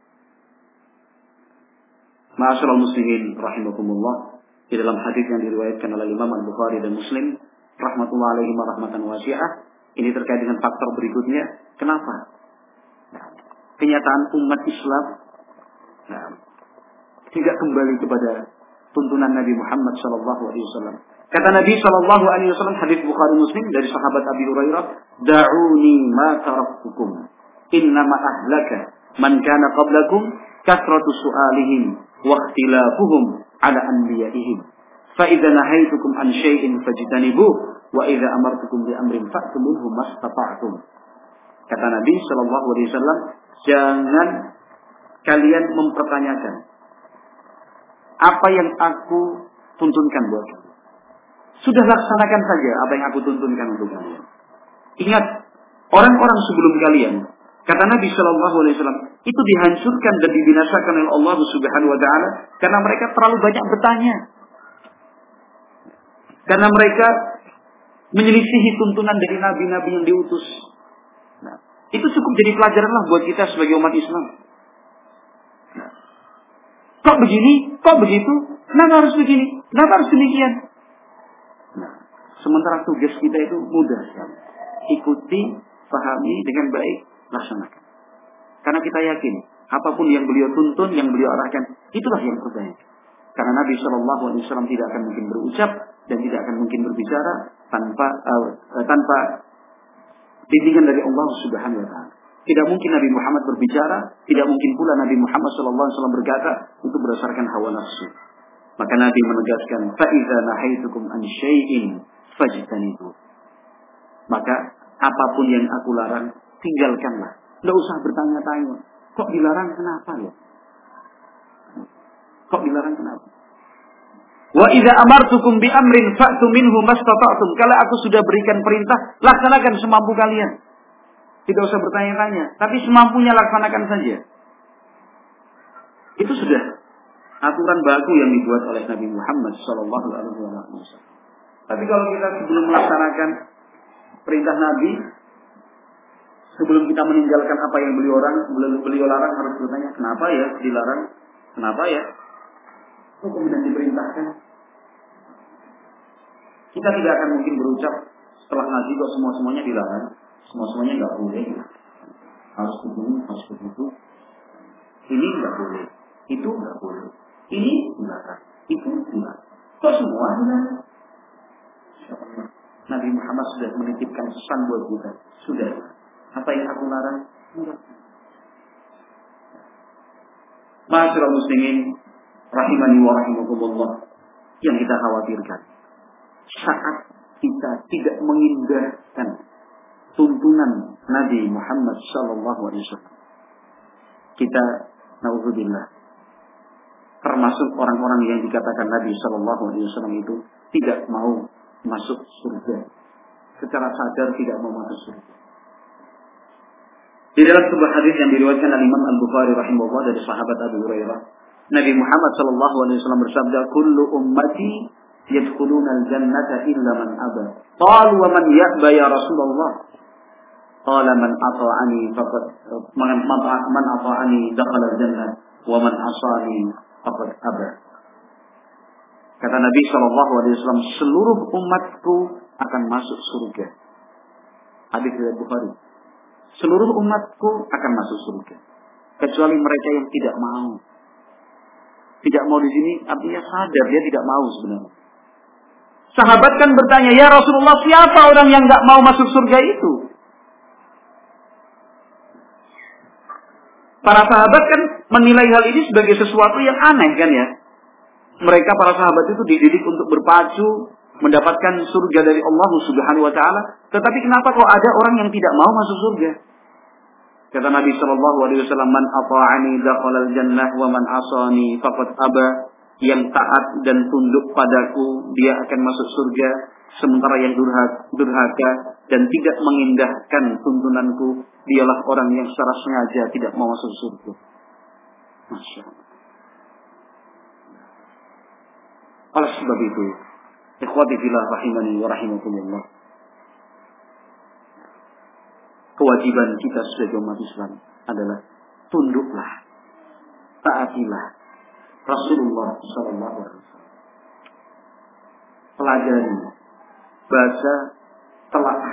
Ma'asyiral muslimin rahimakumullah, di dalam hadis yang diriwayatkan oleh Imam Al-Bukhari dan Muslim rahmatullahi alaihi wa rahmatan wasi'ah, ini terkait dengan faktor berikutnya. Kenapa? Nah, kenyataan umat Islam nah, tidak kembali kepada tuntunan Nabi Muhammad sallallahu alaihi wasallam. Kata Nabi sallallahu alaihi wasallam, hadis Bukhari Muslim dari sahabat Abi Hurairah, "Da'uni ma taraktukum, innama ahlaka man kana qablakum kasratu su'alihim wa ikhtilafuhum ala anbiya'ihim. Fa idza nahaitukum an syai'in fajtanibuh wa idza amartukum bi amrin fa'tu minhu mastata'tum." Kata Nabi sallallahu alaihi wasallam, jangan kalian mempertanyakan apa yang aku tuntunkan buat kalian. Sudah laksanakan saja apa yang aku tuntunkan untuk kalian. Ingat, orang-orang sebelum kalian, kata Nabi sallallahu alaihi wasallam, itu dihancurkan dan dibinasakan oleh Allah Subhanahu wa taala karena mereka terlalu banyak bertanya. Karena mereka menyelisihi tuntunan dari nabi-nabi yang diutus. Nah, itu cukup jadi pelajaranlah buat kita sebagai umat Islam. Nah, kok begini? Kok begitu? Kenapa harus begini? Kenapa harus demikian? Nah, sementara tugas kita itu mudah sekali. Ikuti, pahami dengan baik, laksanakan. Karena kita yakin, apapun yang beliau tuntun, yang beliau arahkan, itulah yang terbaik. Karena Nabi Shallallahu Alaihi Wasallam tidak akan mungkin berucap dan tidak akan mungkin berbicara tanpa uh, tanpa bimbingan dari Allah Subhanahu Wa Taala. Tidak mungkin Nabi Muhammad berbicara, tidak mungkin pula Nabi Muhammad Shallallahu Alaihi Wasallam berkata itu berdasarkan hawa nafsu. Maka Nabi menegaskan, "Fa'iza nahaitukum an syai'in fajtanibuh." Maka apapun yang aku larang, tinggalkanlah. Tidak usah bertanya-tanya. Kok dilarang kenapa ya? Kok dilarang kenapa? Wa idza amartukum bi amrin fa'tu minhu mastata'tum. Kalau aku sudah berikan perintah, laksanakan semampu kalian. Tidak usah bertanya-tanya, tapi semampunya laksanakan saja. Itu sudah aturan baku yang dibuat oleh Nabi Muhammad sallallahu alaihi wasallam. Tapi kalau kita sebelum melaksanakan perintah Nabi, sebelum kita meninggalkan apa yang beliau larang, sebelum beliau larang harus bertanya, kenapa ya dilarang? Kenapa ya? Kok kemudian diperintahkan? Kita tidak akan mungkin berucap setelah ngaji kok semua-semuanya dilarang, semua-semuanya nggak boleh. Harus begini, harus begitu. Ini nggak boleh, itu nggak boleh. Ini dilarang, itu dilarang. Kok semua dilarang? Nabi Muhammad sudah menitipkan pesan buat kita. Sudah. Apa yang aku larang? Enggak. Ma'asyiral muslimin rahimani wa rahimakumullah, yang kita khawatirkan saat kita tidak mengindahkan tuntunan Nabi Muhammad sallallahu alaihi wasallam, kita naudzubillah termasuk orang-orang yang dikatakan Nabi sallallahu alaihi wasallam itu tidak mau masuk surga, secara sadar tidak mau masuk surga. Di dalam sebuah hadis yang diriwayatkan oleh Imam Al-Bukhari rahimahullah dari sahabat Abu Hurairah, Nabi Muhammad sallallahu alaihi wasallam bersabda, "Kullu ummati yadkhuluna al-jannata illa man aba." Qalu wa man ya'ba ya Rasulullah? Qala man ata'ani faqad man man ata'ani dakhala al-jannah wa man asani faqad aba. Kata Nabi sallallahu alaihi wasallam, seluruh umatku akan masuk surga. Hadis riwayat Bukhari. Seluruh umatku akan masuk surga, kecuali mereka yang tidak mau. Tidak mau di sini artinya sadar dia tidak mau sebenarnya. Sahabat kan bertanya, ya Rasulullah, siapa orang yang nggak mau masuk surga itu? Para sahabat kan menilai hal ini sebagai sesuatu yang aneh kan ya. Mereka para sahabat itu dididik untuk berpacu mendapatkan surga dari Allah Subhanahu wa taala, tetapi kenapa kok ada orang yang tidak mau masuk surga? Kata Nabi sallallahu alaihi wasallam, "Man ata'ani dakhala al-jannah wa man asani faqad aba." yang taat dan tunduk padaku, dia akan masuk surga. Sementara yang durhaka dan tidak mengindahkan tuntunanku, dialah orang yang secara sengaja tidak mau masuk surga. Masya Allah. Oleh sebab itu, ikhwati fillah rahimani wa rahimakumullah, kewajiban kita sebagai umat Islam adalah tunduklah, taatilah Rasulullah sallallahu alaihi wasallam. Pelajari, baca, telaah,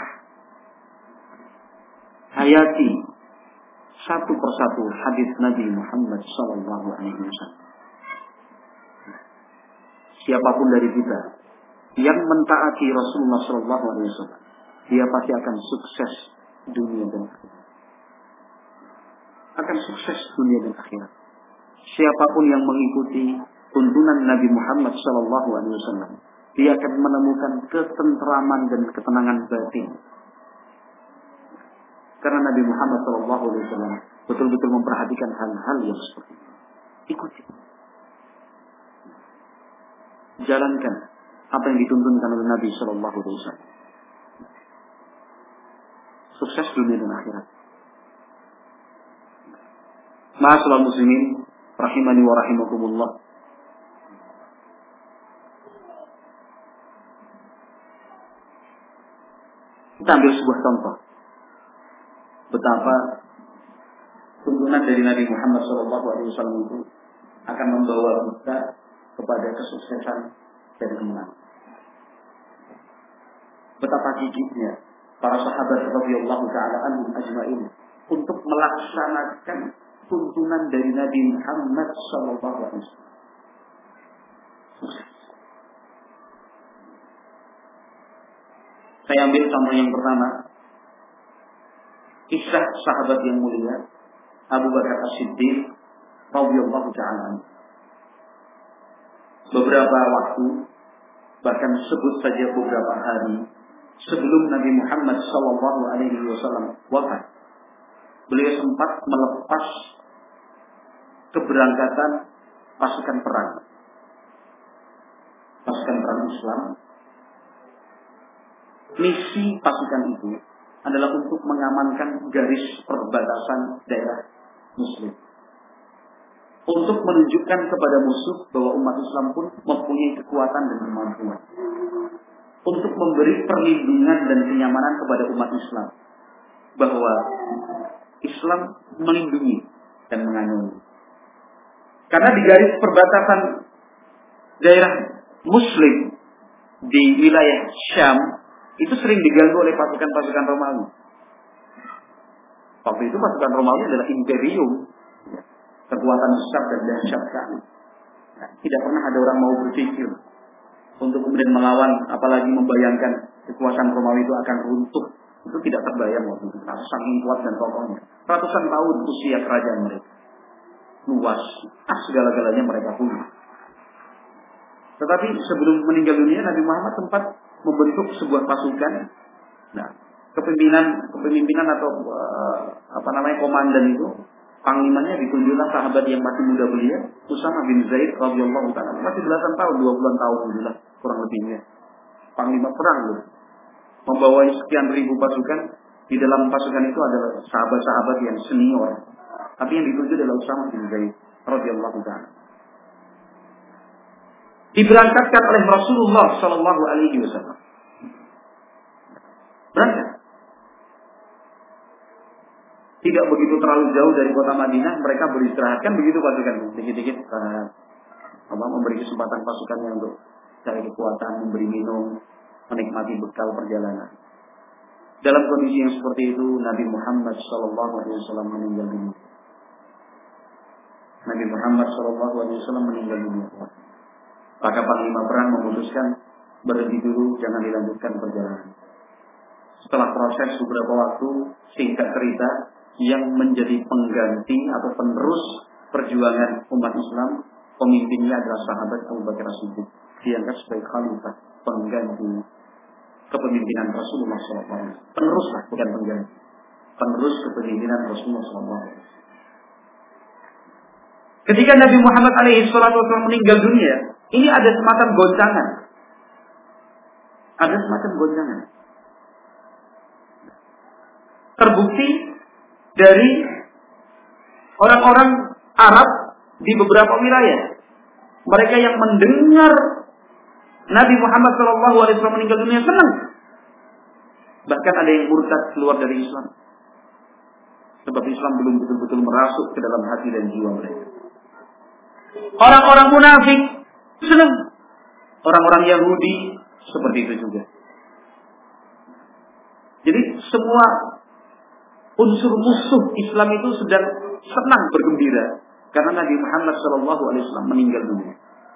hayati satu persatu hadis Nabi Muhammad sallallahu alaihi wasallam. Siapapun dari kita yang mentaati Rasulullah sallallahu alaihi wasallam, dia pasti akan sukses dunia dan akhirat. Akan sukses dunia dan akhirat. Siapapun yang mengikuti tuntunan Nabi Muhammad sallallahu alaihi wasallam, dia akan menemukan ketenteraman dan ketenangan batin. Karena Nabi Muhammad sallallahu alaihi wasallam betul-betul memperhatikan hal-hal yang seperti ini. Ikuti. Jalankan apa yang dituntunkan oleh Nabi sallallahu alaihi wasallam. Sukses dunia dan akhirat. Ma'asyiral muslimin rahimani wa rahimakumullah. Kita ambil sebuah contoh betapa tuntunan dari Nabi Muhammad sallallahu alaihi wasallam itu akan membawa kita kepada kesuksesan dan kemenangan. Betapa gigihnya para sahabat radhiyallahu taala anhum ajma'in untuk melaksanakan tuntunan dari Nabi Muhammad sallallahu alaihi wasallam. Sukses. Saya ambil contoh yang pertama, kisah sahabat yang mulia Abu Bakar As-Siddiq radhiyallahu taala anhu. Beberapa waktu, bahkan sebut saja beberapa hari sebelum Nabi Muhammad sallallahu alaihi wasallam wafat, beliau sempat melepas keberangkatan pasukan perang. Pasukan perang Islam. Misi pasukan itu adalah untuk mengamankan garis perbatasan daerah Muslim. Untuk menunjukkan kepada musuh bahwa umat Islam pun mempunyai kekuatan dan kemampuan. Untuk memberi perlindungan dan kenyamanan kepada umat Islam. Bahwa Islam melindungi dan mengayomi. Karena di garis perbatasan daerah Muslim di wilayah Syam itu sering diganggu oleh pasukan-pasukan Romawi. Waktu itu pasukan Romawi adalah imperium, kekuatan besar dan dahsyat sekali. Nah, tidak pernah ada orang mau berpikir untuk kemudian melawan, apalagi membayangkan kekuasaan Romawi itu akan runtuh. Itu tidak terbayang waktu itu. Saking kuat dan kokohnya. Ratusan tahun usia kerajaan mereka. Luas. Ah, segala-galanya mereka punya. Tetapi sebelum meninggal dunia, Nabi Muhammad sempat membentuk sebuah pasukan. Nah, kepemimpinan kepemimpinan atau uh, apa namanya komandan itu, panglimanya ditunjuklah sahabat yang masih muda belia, Usama bin Zaid radhiyallahu taala. Masih belasan tahun, dua puluh tahun inilah kurang lebihnya. Panglima perang loh. Membawa sekian ribu pasukan. Di dalam pasukan itu adalah sahabat-sahabat yang senior. Tapi yang ditunjuk adalah Usama bin Zaid radhiyallahu taala. Diberangkatkan oleh Rasulullah sallallahu alaihi wasallam. Berangkat. Tidak begitu terlalu jauh dari kota Madinah, mereka beristirahat, kan begitu pasukan, dikit-dikit karena apa, memberi kesempatan pasukannya untuk cari kekuatan, memberi minum, menikmati bekal perjalanan. Dalam kondisi yang seperti itu, Nabi Muhammad sallallahu alaihi wasallam meninggal dunia. Nabi Muhammad sallallahu alaihi wasallam meninggal dunia. Maka panglima perang memutuskan berhenti dulu, jangan dilanjutkan perjalanan. Setelah proses beberapa waktu, singkat cerita, yang menjadi pengganti atau penerus perjuangan umat Islam, pemimpinnya adalah sahabat Abu Bakar As-Siddiq, diangkat sebagai khalifah, pengganti kepemimpinan Rasulullah shallallahu alaihi wasallam. Penerus lah, bukan pengganti. Penerus kepemimpinan Rasulullah shallallahu alaihi wasallam. Ketika Nabi Muhammad alaihi salatu wasallam meninggal dunia, ini ada semacam goncangan. Ada semacam goncangan. Terbukti dari orang-orang Arab di beberapa wilayah. Mereka yang mendengar Nabi Muhammad shallallahu alaihi wasallam meninggal dunia senang. Bahkan ada yang murtad keluar dari Islam. Sebab Islam belum betul-betul merasuk ke dalam hati dan jiwa mereka. Orang-orang munafik senang. Orang-orang Yahudi seperti itu juga. Jadi semua unsur musuh Islam itu sedang senang bergembira karena Nabi Muhammad shallallahu alaihi wasallam meninggal dunia.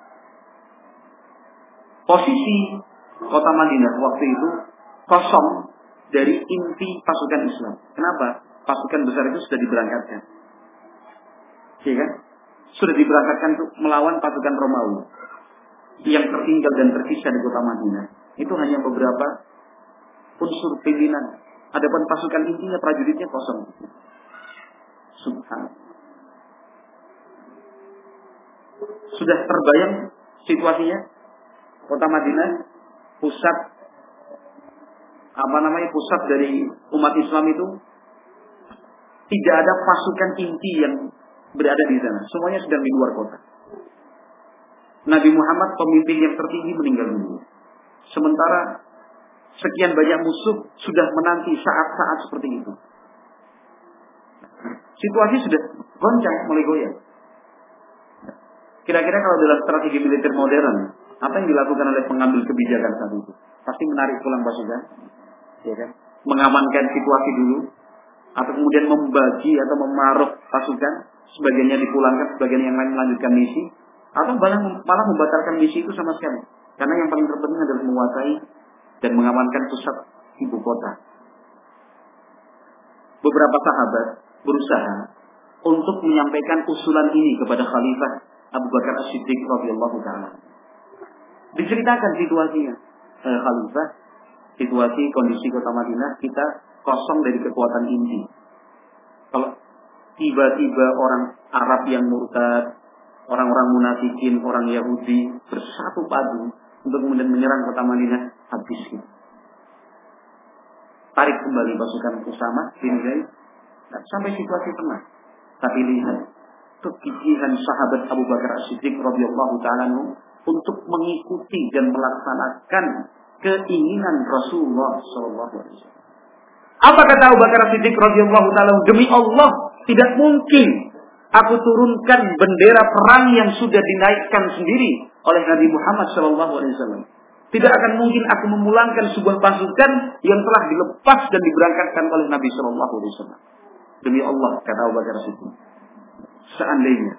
Posisi kota Madinah waktu itu kosong dari inti pasukan Islam. Kenapa? Pasukan besar itu sudah diberangkatkan. Iya kan? Sudah diberangkatkan untuk melawan pasukan Romawi. Yang tertinggal dan tersisa di kota Madinah itu hanya beberapa unsur pimpinan. Adapun pasukan intinya, prajuritnya kosong. Subhanallah. Sudah terbayang situasinya? Kota Madinah pusat apa namanya pusat dari umat Islam itu, tidak ada pasukan inti yang berada di sana. Semuanya sedang di luar kota. Nabi Muhammad pemimpin yang tertinggi meninggal dunia. Sementara sekian banyak musuh sudah menanti saat-saat seperti itu. Situasi sudah goncang, mulai goyang. Kira-kira kalau dalam strategi militer modern, apa yang dilakukan oleh pengambil kebijakan saat itu? Pasti menarik pulang pasukan, ya kan? Mengamankan situasi dulu, atau kemudian membagi atau memarok pasukan, sebagiannya dipulangkan, sebagian yang lain melanjutkan misi, atau malah, malah membatalkan misi itu sama sekali. Karena yang paling terpenting adalah menguasai dan mengamankan pusat ibu kota. Beberapa sahabat berusaha untuk menyampaikan usulan ini kepada Khalifah Abu Bakar As-Siddiq radhiyallahu ta'ala. Diceritakan situasinya, eh, Khalifah, situasi kondisi kota Madinah kita kosong dari kekuatan inti. Kalau tiba-tiba orang Arab yang murtad, orang-orang munafikin, orang Yahudi bersatu padu untuk kemudian menyerang kota Madinah, habis gitu. Tarik kembali pasukan Usamah bin Zaid sampai situasi tenang. Tapi lihat kegigihan sahabat Abu Bakar As-Siddiq radhiyallahu ta'ala untuk mengikuti dan melaksanakan keinginan Rasulullah sallallahu alaihi wasallam. Apa kata Abu Bakar As-Siddiq radhiyallahu ta'ala? Demi Allah, tidak mungkin aku turunkan bendera perang yang sudah dinaikkan sendiri oleh Nabi Muhammad sallallahu alaihi wasallam. Tidak akan mungkin aku memulangkan sebuah pasukan yang telah dilepas dan diberangkatkan oleh Nabi sallallahu alaihi wasallam. Demi Allah, kata Abu Bakar As-Siddiq, seandainya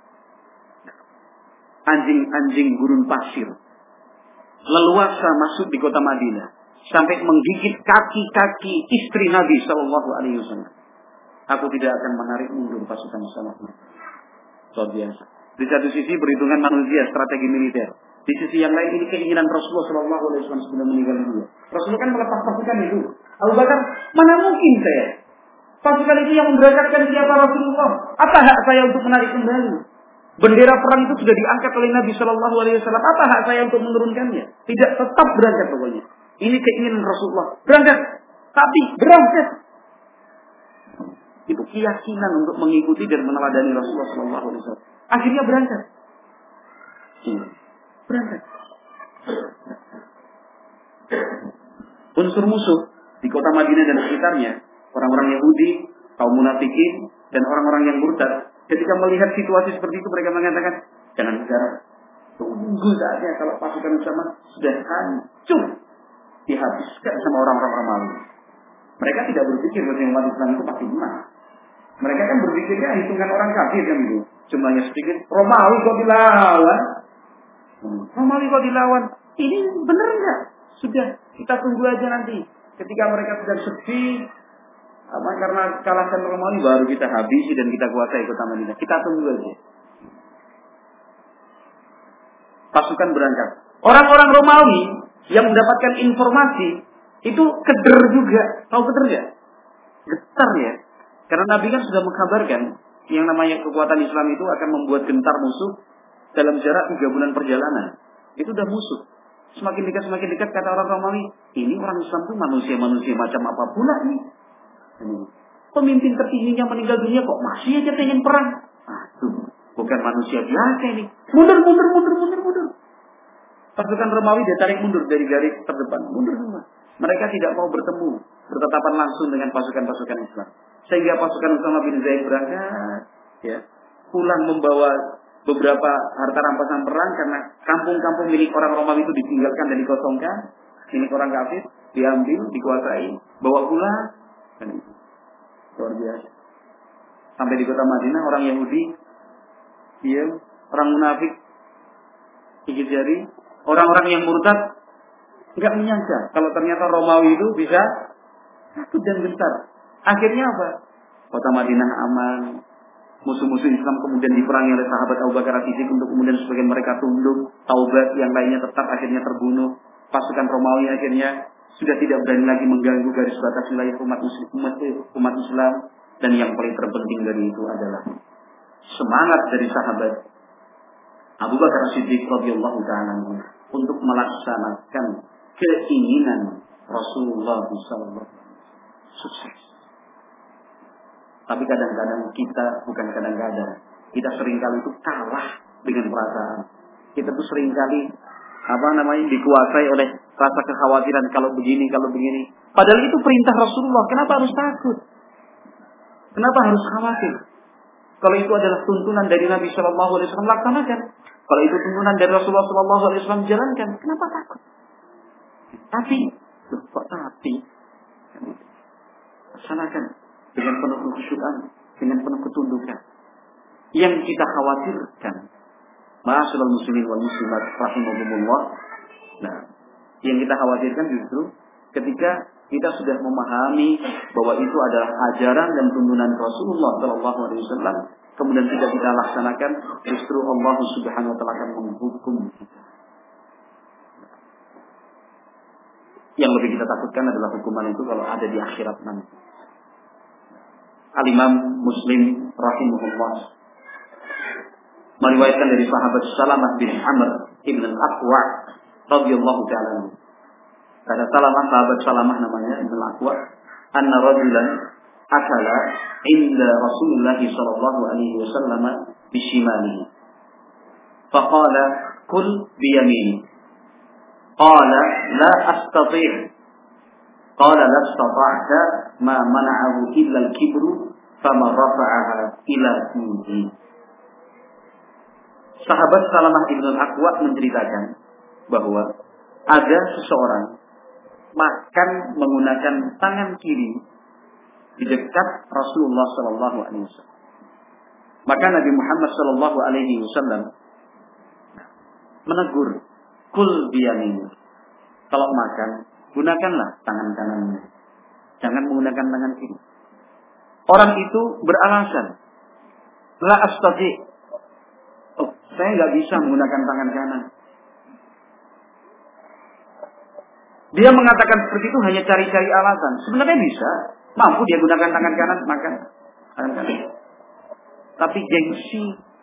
anjing-anjing gurun pasir leluasa masuk di kota Madinah sampai menggigit kaki-kaki istri Nabi sallallahu alaihi wasallam, aku tidak akan menarik mundur pasukan Islam. Luar biasa. Di satu sisi perhitungan manusia, strategi militer. Di sisi yang lain ini keinginan Rasulullah sallallahu alaihi wasallam sebelum meninggal dunia. Rasulullah kan melepas pasukan itu. Abu Bakar, mana mungkin saya? Pasukan itu yang memberangkatkan siapa Rasulullah? Apa hak saya untuk menarik kembali? Bendera perang itu sudah diangkat oleh Nabi sallallahu alaihi wasallam. Apa hak saya untuk menurunkannya? Tidak, tetap berangkat pokoknya. Ini keinginan Rasulullah. Berangkat. Tapi berangkat. Itu keyakinan untuk mengikuti dan meneladani Rasulullah sallallahu alaihi wasallam. Akhirnya berangkat. Berangkat. Unsur musuh di kota Madinah dan sekitarnya, orang-orang Yahudi, kaum munafikin, dan orang-orang yang murtad, ketika melihat situasi seperti itu, mereka mengatakan, jangan bicara. Tunggu saja kalau pasukan Usama sudah hancur, dihabiskan sama orang-orang Romawi. Mereka tidak berpikir bahwa umat Islam itu pasti menang. Mereka kan berpikirnya hitungan orang kafir kan itu. Jumlahnya sedikit. Romawi kok dilawan? Romawi kok dilawan? Ini benar enggak? Sudah, kita tunggu aja nanti. Ketika mereka sudah sedih, apa, karena kalahkan Romawi, baru kita habisi dan kita kuasai kota Madinah. Kita tunggu aja. Pasukan berangkat. Orang-orang Romawi yang mendapatkan informasi itu keder juga. Tahu keder ya? Getar ya. Karena Nabi kan sudah mengkabarkan Yang namanya kekuatan Islam itu akan membuat gentar musuh dalam jarak tiga bulan perjalanan. Itu udah musuh. Semakin dekat, semakin dekat, kata orang Romawi, ini orang Islam itu manusia-manusia macam apa pula nih. Pemimpin tertingginya meninggal dunia kok masih aja pengen perang. Aduh, bukan manusia biasa ini. Mundur, mundur, mundur, mundur, mundur. Pasukan Romawi ditarik mundur dari garis terdepan. Mundur semua. Mereka tidak mau bertemu, bertatapan langsung dengan pasukan-pasukan Islam. Sehingga pasukan Usama bin Zaid berangkat, ya, pulang membawa beberapa harta rampasan perang karena kampung-kampung milik orang Romawi itu ditinggalkan dan dikosongkan, milik orang kafir diambil, dikuasai, bawa pulang, dan itu luar biasa. Sampai di kota Madinah orang Yahudi, dia orang munafik, gigit jari, orang-orang yang murtad nggak menyangka kalau ternyata Romawi itu bisa takut dan gentar. Akhirnya apa? Kota Madinah aman. Musuh-musuh Islam kemudian diperangi oleh sahabat Abu Bakar As-Siddiq untuk kemudian sebagian mereka tunduk, taubat, yang lainnya tetap akhirnya terbunuh. Pasukan Romawi akhirnya sudah tidak berani lagi mengganggu garis batas wilayah umat Muslim, umat, umat Islam. Dan yang paling terpenting dari itu adalah semangat dari sahabat Abu Bakar As-Siddiq radhiyallahu ta'ala untuk melaksanakan keinginan Rasulullah sallallahu alaihi wasallam. Sukses. Tapi kadang-kadang kita, bukan kadang-kadang, kita seringkali itu kalah dengan perasaan. Kita tuh seringkali apa namanya dikuasai oleh rasa kekhawatiran kalau begini, kalau begini. Padahal itu perintah Rasulullah. Kenapa harus takut? Kenapa harus khawatir? Kalau itu adalah tuntunan dari Nabi Shallallahu Alaihi Wasallam, laksanakan. Kalau itu tuntunan dari Rasulullah Shallallahu Alaihi Wasallam, jalankan. Kenapa takut? Tapi, kok tapi? Laksanakan dengan penuh kekhusyukan, dengan penuh ketundukan. Yang kita khawatirkan, ma'asyiral muslimin wal muslimat rahimahumullah. Nah, yang kita khawatirkan justru ketika kita sudah memahami bahwa itu adalah ajaran dan tuntunan Rasulullah Shallallahu Alaihi Wasallam, kemudian tidak kita laksanakan, justru Allah Subhanahu Wa Taala akan menghukum kita. Yang lebih kita takutkan adalah hukuman itu kalau ada di akhirat nanti. Al-Imam Muslim rahimahullah meriwayatkan dari sahabat Salamah bin Amr ibn al-Aqwa radhiyallahu ta'ala. Kata Salamah, sahabat Salamah namanya ibn al-Aqwa, anna rajulan akala inda Rasulullah sallallahu alaihi wasallam bishimalihi. Faqala kul biyamini. Qala la astati'. Qala la istata'ta ma mana'ahu illa al-kibru fama rafa'aha ila fihi. Sahabat Salamah bin Al-Aqwa menceritakan bahwa ada seseorang makan menggunakan tangan kiri di dekat Rasulullah sallallahu alaihi wasallam. Maka Nabi Muhammad sallallahu alaihi wasallam menegur, kul biyamin. Kalau makan, gunakanlah tangan kanannya. Jangan menggunakan tangan kiri. Orang itu beralasan, la astati. Oh, saya nggak bisa menggunakan tangan kanan. Dia mengatakan seperti itu hanya cari-cari alasan. Sebenarnya bisa, mampu dia gunakan tangan kanan, makan tangan kanan. Tapi gengsi,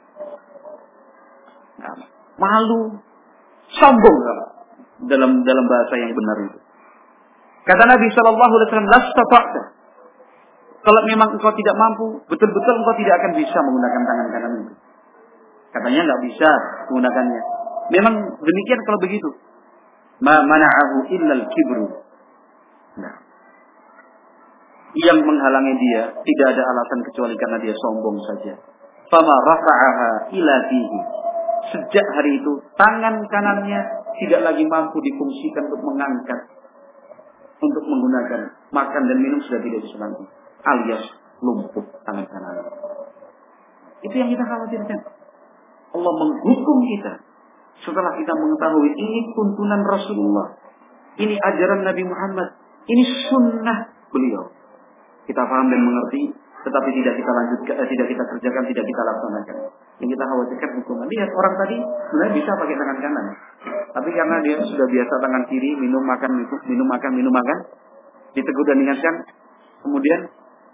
nah, malu, sombong dalam dalam bahasa yang benar itu. Kata Nabi Shallallahu Alaihi Wasallam, "Lastata'ta." Kalau memang engkau tidak mampu, betul-betul engkau tidak akan bisa menggunakan tangan kanan itu. Katanya nggak bisa menggunakannya. Memang demikian kalau begitu. Ma mana'ahu illal kibru. Nah, yang menghalangi dia tidak ada alasan kecuali karena dia sombong saja. Fama rafa'aha ila fihi. Sejak hari itu tangan kanannya tidak lagi mampu difungsikan untuk mengangkat, untuk menggunakan makan dan minum sudah tidak bisa lagi, alias lumpuh tangan kanan. Itu yang kita khawatirkan. Allah menghukum kita setelah kita mengetahui ini tuntunan Rasulullah, ini ajaran Nabi Muhammad, ini sunnah beliau. Kita paham dan mengerti, tetapi tidak kita lanjutkan, eh, tidak kita kerjakan, tidak kita laksanakan. Yang kita khawatirkan hukuman. Lihat orang tadi sebenarnya bisa pakai tangan kanan, tapi karena dia sudah biasa tangan kiri, minum makan minum makan minum makan, ditegur dan diingatkan, kemudian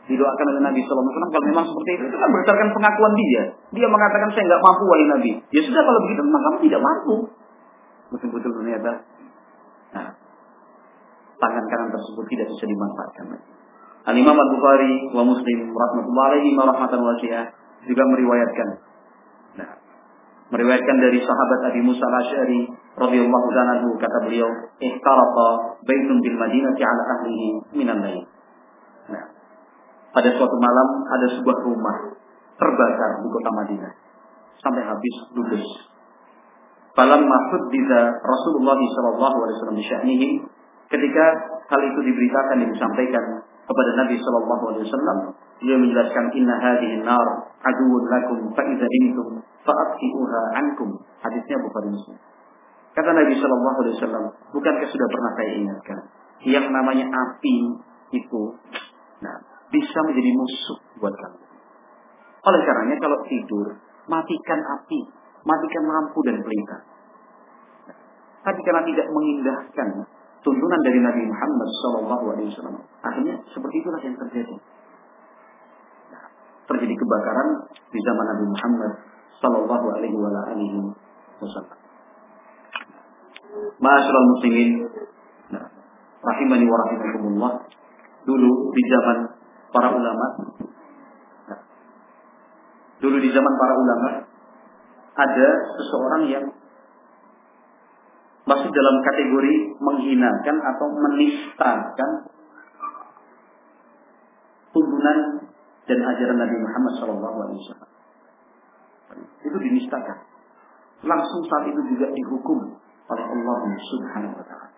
didoakan oleh Nabi Sallallahu Alaihi Wasallam. Kalau memang seperti itu, itu kan berdasarkan pengakuan dia. Dia mengatakan saya nggak mampu wahai Nabi. Ya sudah kalau begitu memang kamu tidak mampu. Betul-betul ternyata, nah, tangan kanan tersebut tidak bisa dimanfaatkan. Al Imam Al Bukhari wa Muslim rahmatullahi alaihi wa rahmatan wasi'ah juga meriwayatkan. Nah, meriwayatkan dari sahabat Abi Musa Al-Asy'ari radhiyallahu anhu, kata beliau, "Ihtaraqa baitun bil Madinati 'ala ahlihi minan lail." Nah, pada suatu malam ada sebuah rumah terbakar di kota Madinah sampai habis ludes. Falamma hudditha Rasulullah sallallahu alaihi wasallam bi sya'nihi, ketika hal itu diberitakan dan disampaikan kepada Nabi sallallahu alaihi wasallam, dia menjelaskan, inna hadhihi an-nar aduwwun lakum fa idza dimtum fa'atfi'uha ankum. Hadisnya Bukhari Muslim. Kata Nabi sallallahu alaihi wasallam, bukankah sudah pernah saya ingatkan yang namanya api itu, nah, bisa menjadi musuh buat kamu. Oleh karenanya kalau tidur, matikan api, matikan lampu dan pelita. Nah, tapi karena tidak mengindahkan tuntunan dari Nabi Muhammad sallallahu alaihi wasallam, akhirnya seperti itulah yang terjadi. Nah, terjadi kebakaran di zaman Nabi Muhammad sallallahu alaihi wasallam. Ma'asyiral muslimin, nah, rahimani wa rahimakumullah, dulu di zaman para ulama, nah, dulu di zaman para ulama ada seseorang yang masuk dalam kategori menghinakan atau menistakan tuntunan dan ajaran Nabi Muhammad sallallahu alaihi wasallam. Itu dinistakan. Langsung saat itu juga dihukum oleh Allah Subhanahu wa taala.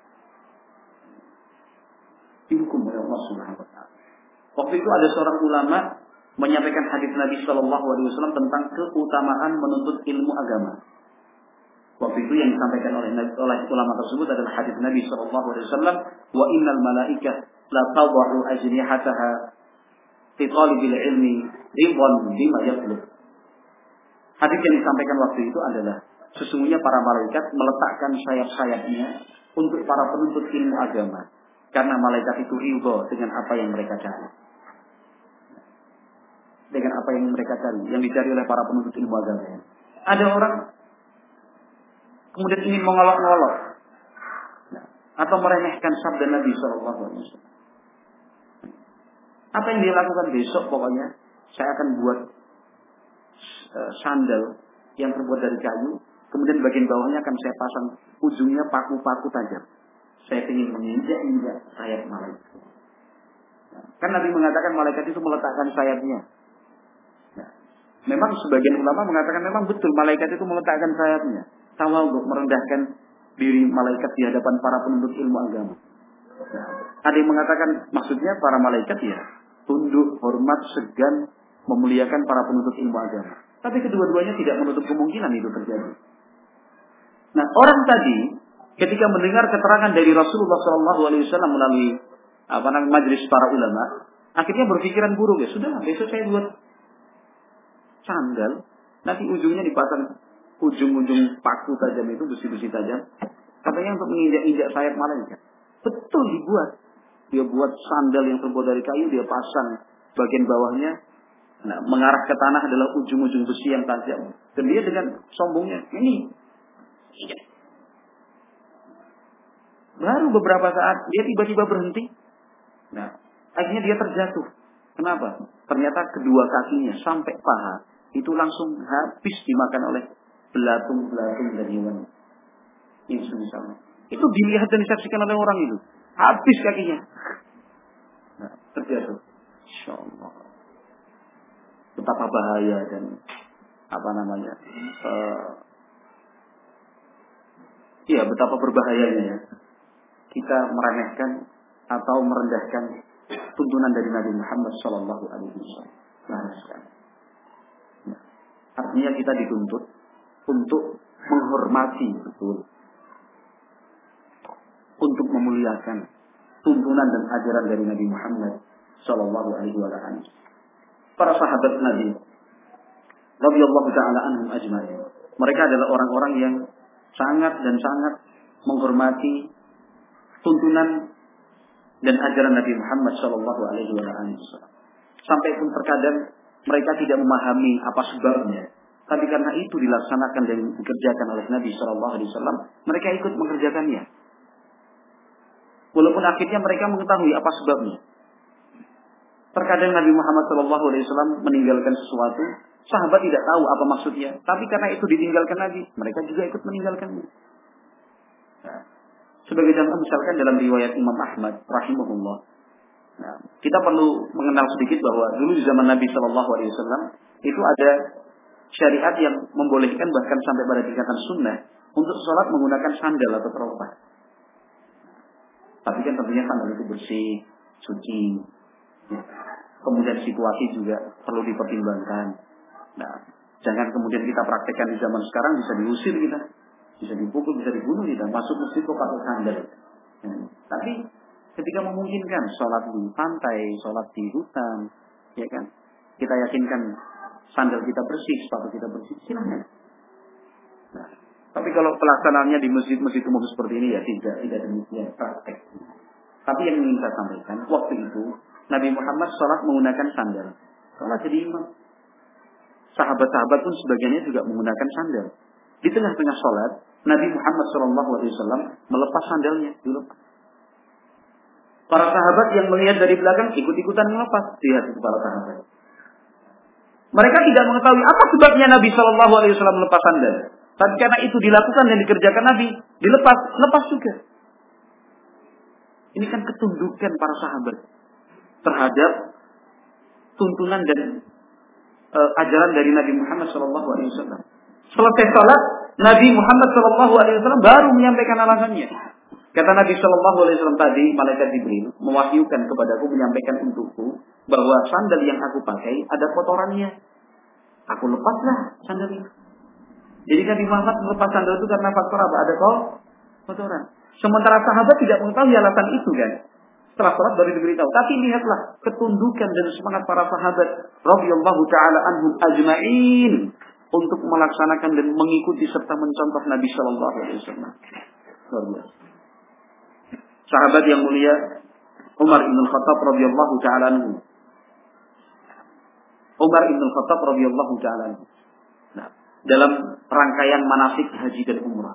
Dihukum oleh Allah Subhanahu wa taala. Waktu itu ada seorang ulama menyampaikan hadis Nabi sallallahu alaihi wasallam tentang keutamaan menuntut ilmu agama. Waktu itu yang disampaikan oleh, oleh ulama tersebut adalah hadis Nabi sallallahu alaihi wasallam, wa innal malaikah la tad'u ajnihataha fi talibil ilmi ridwan bima yatlub. Hadis yang disampaikan waktu itu adalah sesungguhnya para malaikat meletakkan sayap-sayapnya untuk para penuntut ilmu agama, karena malaikat itu ridha dengan apa yang mereka cari. Dengan apa yang mereka cari, yang dicari oleh para penuntut ilmu agama. Ada orang kemudian ingin mengolok-olok, nah, atau meremehkan sabda Nabi sallallahu alaihi wasallam. Apa yang dia lakukan besok? Pokoknya saya akan buat uh, sandal yang terbuat dari kayu, kemudian bagian bawahnya akan saya pasang ujungnya paku-paku tajam. Saya ingin menginjak-injak sayap malaikat. Nah, kan Nabi mengatakan malaikat itu meletakkan sayapnya. Nah, memang sebagian ulama mengatakan memang betul malaikat itu meletakkan sayapnya. Tawadhu, merendahkan diri malaikat di hadapan para penuntut ilmu agama. Nah, ada yang mengatakan maksudnya para malaikat ya tunduk, hormat, segan, memuliakan para penuntut ilmu agama. Tapi kedua-duanya tidak menutup kemungkinan itu terjadi. Nah, orang tadi ketika mendengar keterangan dari Rasulullah shallallahu alaihi wasallam melalui apa namanya majelis para ulama, akhirnya berpikiran buruk, ya sudah, besok saya buat sandal, nanti ujungnya dipasang ujung-ujung paku tajam itu, besi-besi tajam, katanya untuk menginjak-injak sayap malaikat. Betul dibuat. Dia buat sandal yang terbuat dari kayu, dia pasang bagian bawahnya, nah, mengarah ke tanah adalah ujung-ujung besi yang tajam. Dan dia dengan sombongnya, ini. Baru beberapa saat, dia tiba-tiba berhenti. Nah, akhirnya dia terjatuh. Kenapa? Ternyata kedua kakinya sampai paha itu langsung habis dimakan oleh belatung-belatung dan hewan yang misalnya. Itu dilihat dan disaksikan oleh orang itu. Habis kakinya. Nah, terjatuh. Insyaallah. Betapa bahaya dan apa namanya? Uh, iya, betapa berbahayanya ya. Kita meremehkan atau merendahkan tuntunan dari Nabi Muhammad sallallahu alaihi wasallam. Nah, artinya kita dituntut untuk menghormati betul, untuk memuliakan tuntunan dan ajaran dari Nabi Muhammad sallallahu alaihi wasallam. Para sahabat Nabi radhiyallahu taala anhum ajma'in, mereka adalah orang-orang yang sangat dan sangat menghormati tuntunan dan ajaran Nabi Muhammad Shallallahu Alaihi Wasallam. Sampai pun terkadang mereka tidak memahami apa sebabnya, tapi karena itu dilaksanakan dan dikerjakan oleh Nabi Shallallahu Alaihi Wasallam, mereka ikut mengerjakannya. Walaupun akhirnya mereka mengetahui apa sebabnya. Terkadang Nabi Muhammad Shallallahu Alaihi Wasallam meninggalkan sesuatu, sahabat tidak tahu apa maksudnya, tapi karena itu ditinggalkan Nabi, mereka juga ikut meninggalkannya. Nah, sebagai contoh misalkan dalam riwayat Imam Ahmad rahimahullah, nah, kita perlu mengenal sedikit bahwa dulu di zaman Nabi Shallallahu Alaihi Wasallam itu ada syariat yang membolehkan bahkan sampai pada tingkatan sunnah untuk sholat menggunakan sandal atau teropak. Tapi kan tentunya sandal itu bersih, suci. Ya. Kemudian situasi juga perlu dipertimbangkan. Nah, jangan kemudian kita praktekkan di zaman sekarang bisa diusir kita, bisa dipukul, bisa dibunuh kita. Masuk masjid kok pakai sandal. Ya. Tapi ketika memungkinkan sholat di pantai, sholat di hutan, ya kan, kita yakinkan sandal kita bersih, sepatu kita bersih, silahkan. Nah, tapi kalau pelaksanaannya di masjid-masjid umum seperti ini ya tidak tidak demikian praktek. Tapi yang ingin saya sampaikan, waktu itu Nabi Muhammad sholat menggunakan sandal. Sholat jadi imam. Sahabat-sahabat pun sebagiannya juga menggunakan sandal. Di tengah-tengah sholat, Nabi Muhammad shallallahu alaihi wasallam melepas sandalnya, dilepas. Para sahabat yang melihat dari belakang ikut-ikutan melepas. Lihat itu para sahabat. Mereka tidak mengetahui apa sebabnya Nabi shallallahu alaihi wasallam melepas sandal. Tapi karena itu dilakukan dan dikerjakan Nabi, dilepas, lepas juga. Ini kan ketundukan para sahabat terhadap tuntunan dan e, ajaran dari Nabi Muhammad shallallahu alaihi wasallam. Selesai salat, Nabi Muhammad shallallahu alaihi wasallam baru menyampaikan alasannya. Kata Nabi shallallahu alaihi wasallam tadi, malaikat Jibril mewahyukan kepadaku, menyampaikan untukku bahwa sandal yang aku pakai ada kotorannya. Aku lepaslah sandal itu. Jadi Nabi Muhammad melepas sandal itu karena faktor apa? Ada kotoran. Sementara sahabat tidak mengetahui alasan itu kan. Setelah salat baru diberitahu. Tapi lihatlah ketundukan dan semangat para sahabat radhiyallahu taala anhum ajma'in untuk melaksanakan dan mengikuti serta mencontoh Nabi sallallahu alaihi wasallam. Luar biasa. Sahabat yang mulia Umar bin Khattab radhiyallahu taala anhu. Umar bin Khattab radhiyallahu taala anhu. Nah, dalam rangkaian manasik haji dan umrah.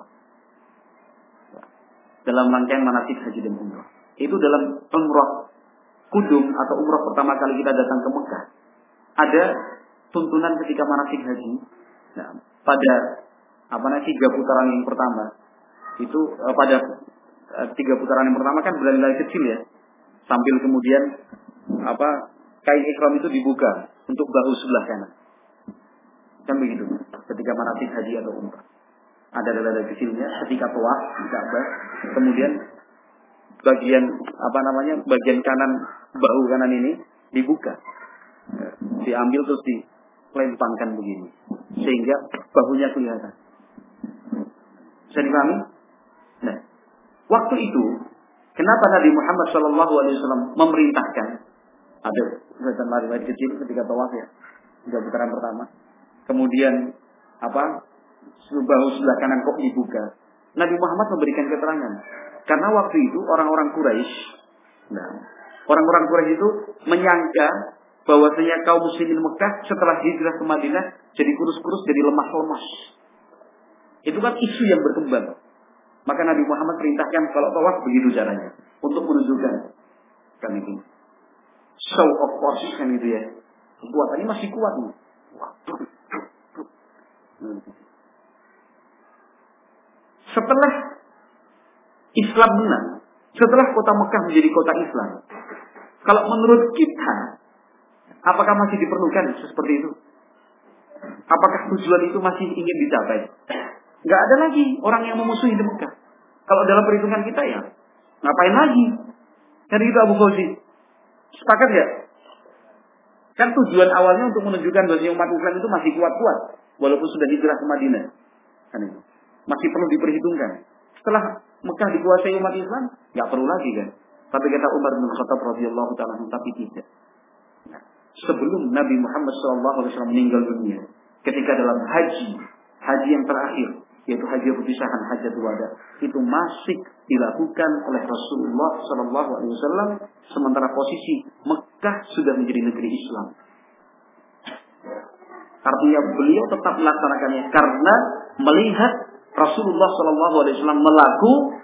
Dalam rangkaian manasik haji dan umrah. Itu dalam umrah kudum atau umrah pertama kali kita datang ke Mekah. Ada tuntunan ketika manasik haji. Nah, pada apa namanya tiga putaran yang pertama itu eh, pada eh, tiga putaran yang pertama kan belalai kecil ya. Sambil kemudian apa kain ihram itu dibuka untuk bahu sebelah kanan. Kan begitu. Ketika manasik haji atau umrah. Ada belalai kecilnya ketika tawaf di Ka'bah. Kemudian bagian apa namanya bagian kanan bahu kanan ini dibuka, diambil terus dilempangkan begini sehingga bahunya kelihatan. Bisa dipahami? Nah, waktu itu kenapa Nabi Muhammad shallallahu alaihi wasallam memerintahkan ada kelihatan lari-lari kecil ketika tawaf ya, tiga putaran pertama, kemudian apa bahu sebelah kanan kok dibuka. Nabi Muhammad memberikan keterangan. Karena waktu itu orang-orang Quraisy, nah, orang-orang Quraisy itu menyangka bahwasanya kaum muslimin Mekah setelah hijrah ke Madinah jadi kurus-kurus, jadi lemah-lemas. Itu kan isu yang berkembang. Maka Nabi Muhammad perintahkan kalau tawaf begitu caranya untuk menunjukkan kan itu show of force kan gitu ya. Kekuatannya masih kuat nih. Setelah Islam menang, setelah kota Mekah menjadi kota Islam, kalau menurut kita, apakah masih diperlukan seperti itu? Apakah tujuan itu masih ingin dicapai? Nggak ada lagi orang yang memusuhi di Mekah. Kalau dalam perhitungan kita ya, ngapain lagi? Kan itu Abu Fauzi. Sepakat ya? Kan tujuan awalnya untuk menunjukkan bahwa umat Islam itu masih kuat-kuat, walaupun sudah hijrah ke Madinah. Kan itu. Masih perlu diperhitungkan. Setelah Mekah dikuasai umat Islam, nggak perlu lagi kan. Tapi kata Umar bin Khattab radhiyallahu taala tapi tidak. Sebelum Nabi Muhammad shallallahu alaihi wasallam meninggal dunia, ketika dalam haji, haji yang terakhir, yaitu haji perpisahan, hajjatul wada, itu masih dilakukan oleh Rasulullah Shallallahu Alaihi Wasallam, sementara posisi Mekah sudah menjadi negeri Islam. Artinya beliau tetap melaksanakannya karena melihat Rasulullah Shallallahu Alaihi Wasallam melakukannya.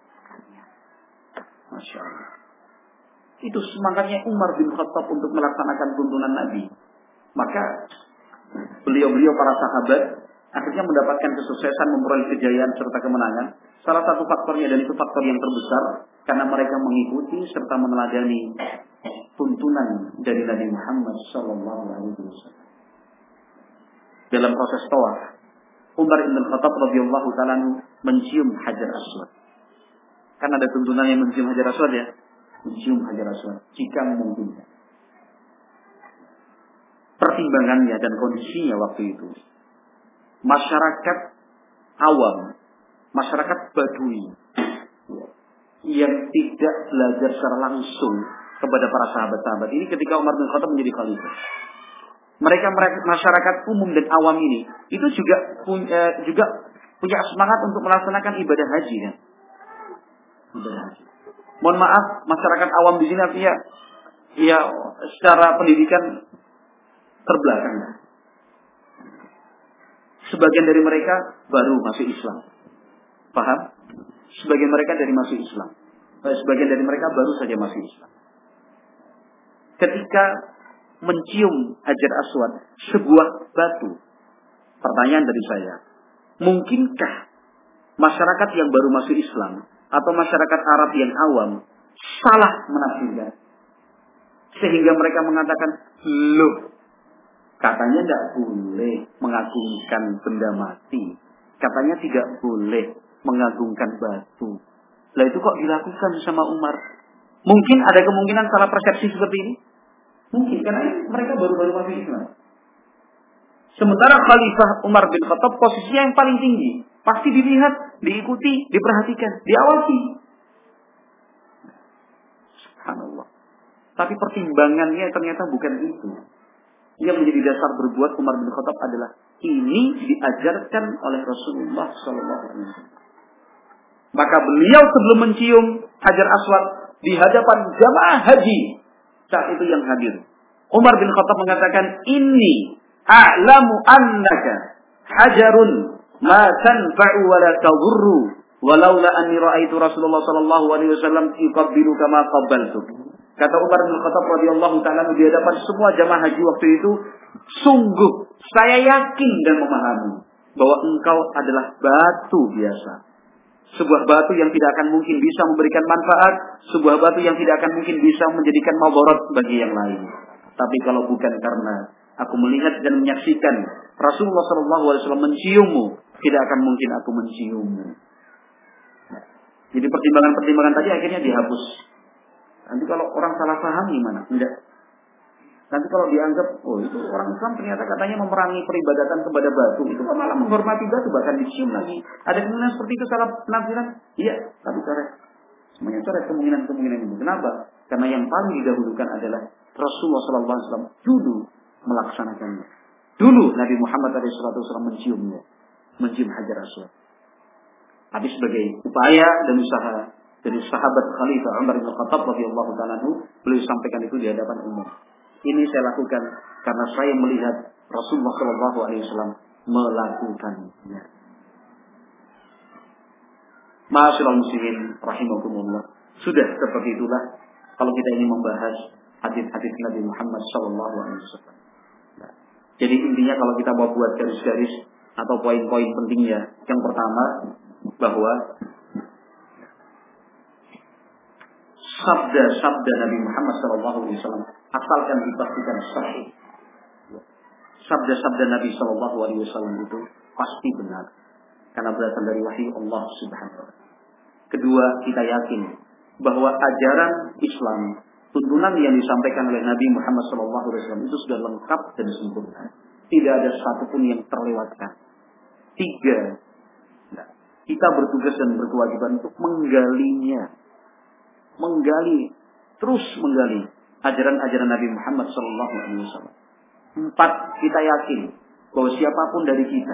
Masya Allah. Itu semangatnya Umar bin Khattab untuk melaksanakan tuntunan Nabi. Maka beliau-beliau para sahabat akhirnya mendapatkan kesuksesan, memperoleh kejayaan serta kemenangan. Salah satu faktornya, dan itu faktor yang terbesar, karena mereka mengikuti serta meneladani tuntunan dari Nabi Muhammad Sallallahu Alaihi Wasallam. Dalam proses tawaf, Umar bin Khattab radhiyallahu taala mencium Hajar Aswad. Kan ada tuntunan yang mencium Hajar Aswad ya, mencium Hajar Aswad jika memungkinkan. Pertimbangannya dan kondisinya waktu itu, masyarakat awam, masyarakat Badui yang tidak belajar secara langsung kepada para sahabat-sahabat ini ketika Umar bin Khattab menjadi khalifah. Mereka, mereka masyarakat umum dan awam ini itu juga punya juga punya semangat untuk melaksanakan ibadah haji kan. Ibadah haji. Mohon maaf, masyarakat awam di sini artinya ya secara pendidikan terbelakang. Sebagian dari mereka baru masuk Islam. Paham? Sebagian mereka dari masuk Islam. Sebagian dari mereka baru saja masuk Islam. Ketika mencium Hajar Aswad, sebuah batu. Pertanyaan dari saya, mungkinkah masyarakat yang baru masuk Islam atau masyarakat Arab yang awam salah menafsirkan sehingga mereka mengatakan, loh, katanya tidak boleh mengagungkan benda mati, katanya tidak boleh mengagungkan batu. Lah itu kok dilakukan sama Umar? Mungkin ada kemungkinan salah persepsi seperti ini. Mungkin, karena mereka baru-baru masuk Islam. Sementara Khalifah Umar bin Khattab posisinya yang paling tinggi. Pasti dilihat, diikuti, diperhatikan, diawasi. Subhanallah. Tapi pertimbangannya ternyata bukan itu. Yang menjadi dasar berbuat Umar bin Khattab adalah ini diajarkan oleh Rasulullah Sallallahu Alaihi Wasallam. Maka beliau sebelum mencium Hajar Aswad di hadapan jamaah haji saat itu yang hadir, Umar bin Khattab mengatakan, inni a'lamu annaka hajarun ma tanfa'u wa la tadurru walaula anni ra'aitu Rasulullah sallallahu alaihi wasallam yuqabbilu kama qabbaltu. Kata Umar bin Khattab radhiyallahu taala di hadapan semua jamaah haji waktu itu, sungguh saya yakin dan memahami bahwa engkau adalah batu biasa. Sebuah batu yang tidak akan mungkin bisa memberikan manfaat, sebuah batu yang tidak akan mungkin bisa menjadikan madarat bagi yang lain. Tapi kalau bukan karena aku melihat dan menyaksikan Rasulullah shallallahu alaihi wasallam menciummu, tidak akan mungkin aku menciummu. Jadi pertimbangan-pertimbangan tadi akhirnya dihapus. Nanti kalau orang salah paham gimana? Tidak. Nanti kalau dianggap, oh itu orang Islam ternyata katanya memerangi peribadatan kepada batu, itu malah menghormati batu, bahkan dicium lagi. Ada kemungkinan seperti itu salah penafsiran? Iya, tapi coret. Semuanya coret kemungkinan-kemungkinan itu. Kenapa? Karena yang paling didahulukan adalah Rasulullah shallallahu alaihi wasallam dulu melaksanakannya. Dulu Nabi Muhammad shallallahu alaihi wasallam menciumnya, mencium Hajar Aswad. Tapi sebagai upaya dan usaha dari sahabat Khalifah Umar bin Khattab radhiyallahu taala anhu, beliau sampaikan itu di hadapan umum. Ini saya lakukan karena saya melihat Rasulullah shallallahu alaihi wasallam melakukannya. Ma'asyiral muslimin rahimakumullah. Sudah seperti itulah kalau kita ini membahas hadis-hadis Nabi Muhammad shallallahu alaihi wasallam. Nah, jadi intinya kalau kita mau buat garis-garis atau poin-poin pentingnya, yang pertama bahwa sabda-sabda Nabi Muhammad shallallahu alaihi wasallam asalkan dipastikan sahih. Sabda-sabda Nabi shallallahu alaihi wasallam itu pasti benar karena berasal dari wahyu Allah Subhanahu wa taala. Kedua, kita yakin bahwa ajaran Islam, tuntunan yang disampaikan oleh Nabi Muhammad shallallahu alaihi wasallam itu sudah lengkap dan sempurna. Tidak ada satupun yang terlewatkan. Tiga, kita bertugas dan berkewajiban untuk menggalinya. Menggali, terus menggali ajaran-ajaran Nabi Muhammad shallallahu alaihi wasallam. Empat, kita yakin bahwa siapapun dari kita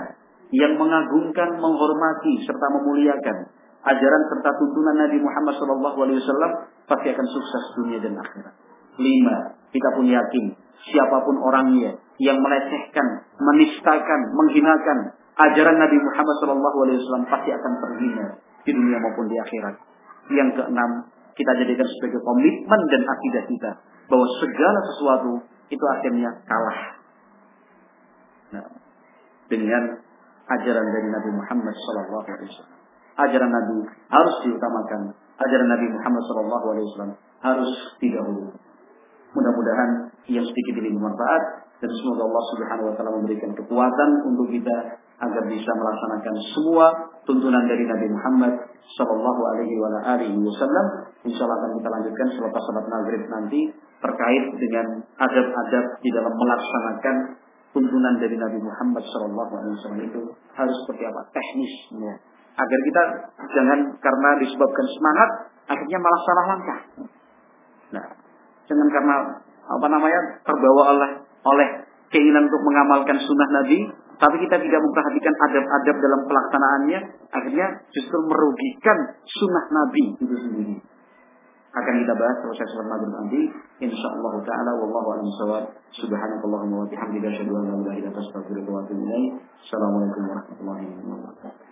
yang mengagungkan, menghormati serta memuliakan ajaran serta tuntunan Nabi Muhammad shallallahu alaihi wasallam, pasti akan sukses dunia dan akhirat. Lima, kita pun yakin siapapun orangnya yang melecehkan, menistakan, menghinakan ajaran Nabi Muhammad shallallahu alaihi wasallam pasti akan terhina di dunia maupun di akhirat. Yang keenam, kita jadikan sebagai komitmen dan akidah kita bahwa segala sesuatu itu akhirnya kalah nah, dengan ajaran dari Nabi Muhammad shallallahu alaihi wasallam. Ajaran Nabi harus diutamakan, ajaran Nabi Muhammad shallallahu alaihi wasallam harus didahului. Mudah-mudahan yang sedikit ini bermanfaat dan semoga Allah Subhanahu wa taala memberikan kekuatan untuk kita agar bisa melaksanakan semua tuntunan dari Nabi Muhammad sallallahu alaihi wasallam. Insyaallah akan kita lanjutkan selepas salat maghrib nanti terkait dengan adab-adab di dalam melaksanakan tuntunan dari Nabi Muhammad sallallahu alaihi wasallam itu harus seperti apa teknisnya, agar kita jangan karena disebabkan semangat akhirnya malah salah langkah. Nah, jangan karena apa namanya terbawa oleh oleh keinginan untuk mengamalkan sunnah Nabi, tapi kita tidak memperhatikan adab-adab dalam pelaksanaannya, akhirnya justru merugikan sunnah Nabi itu sendiri. Akan kita bahas proses salat maghrib nanti, insyaallah taala. Wallahu a'lam bishawab. Subhanakallahumma wa bihamdika asyhadu an la ilaha illa anta astaghfiruka wa atubu ilaik. Assalamualaikum warahmatullahi wabarakatuh.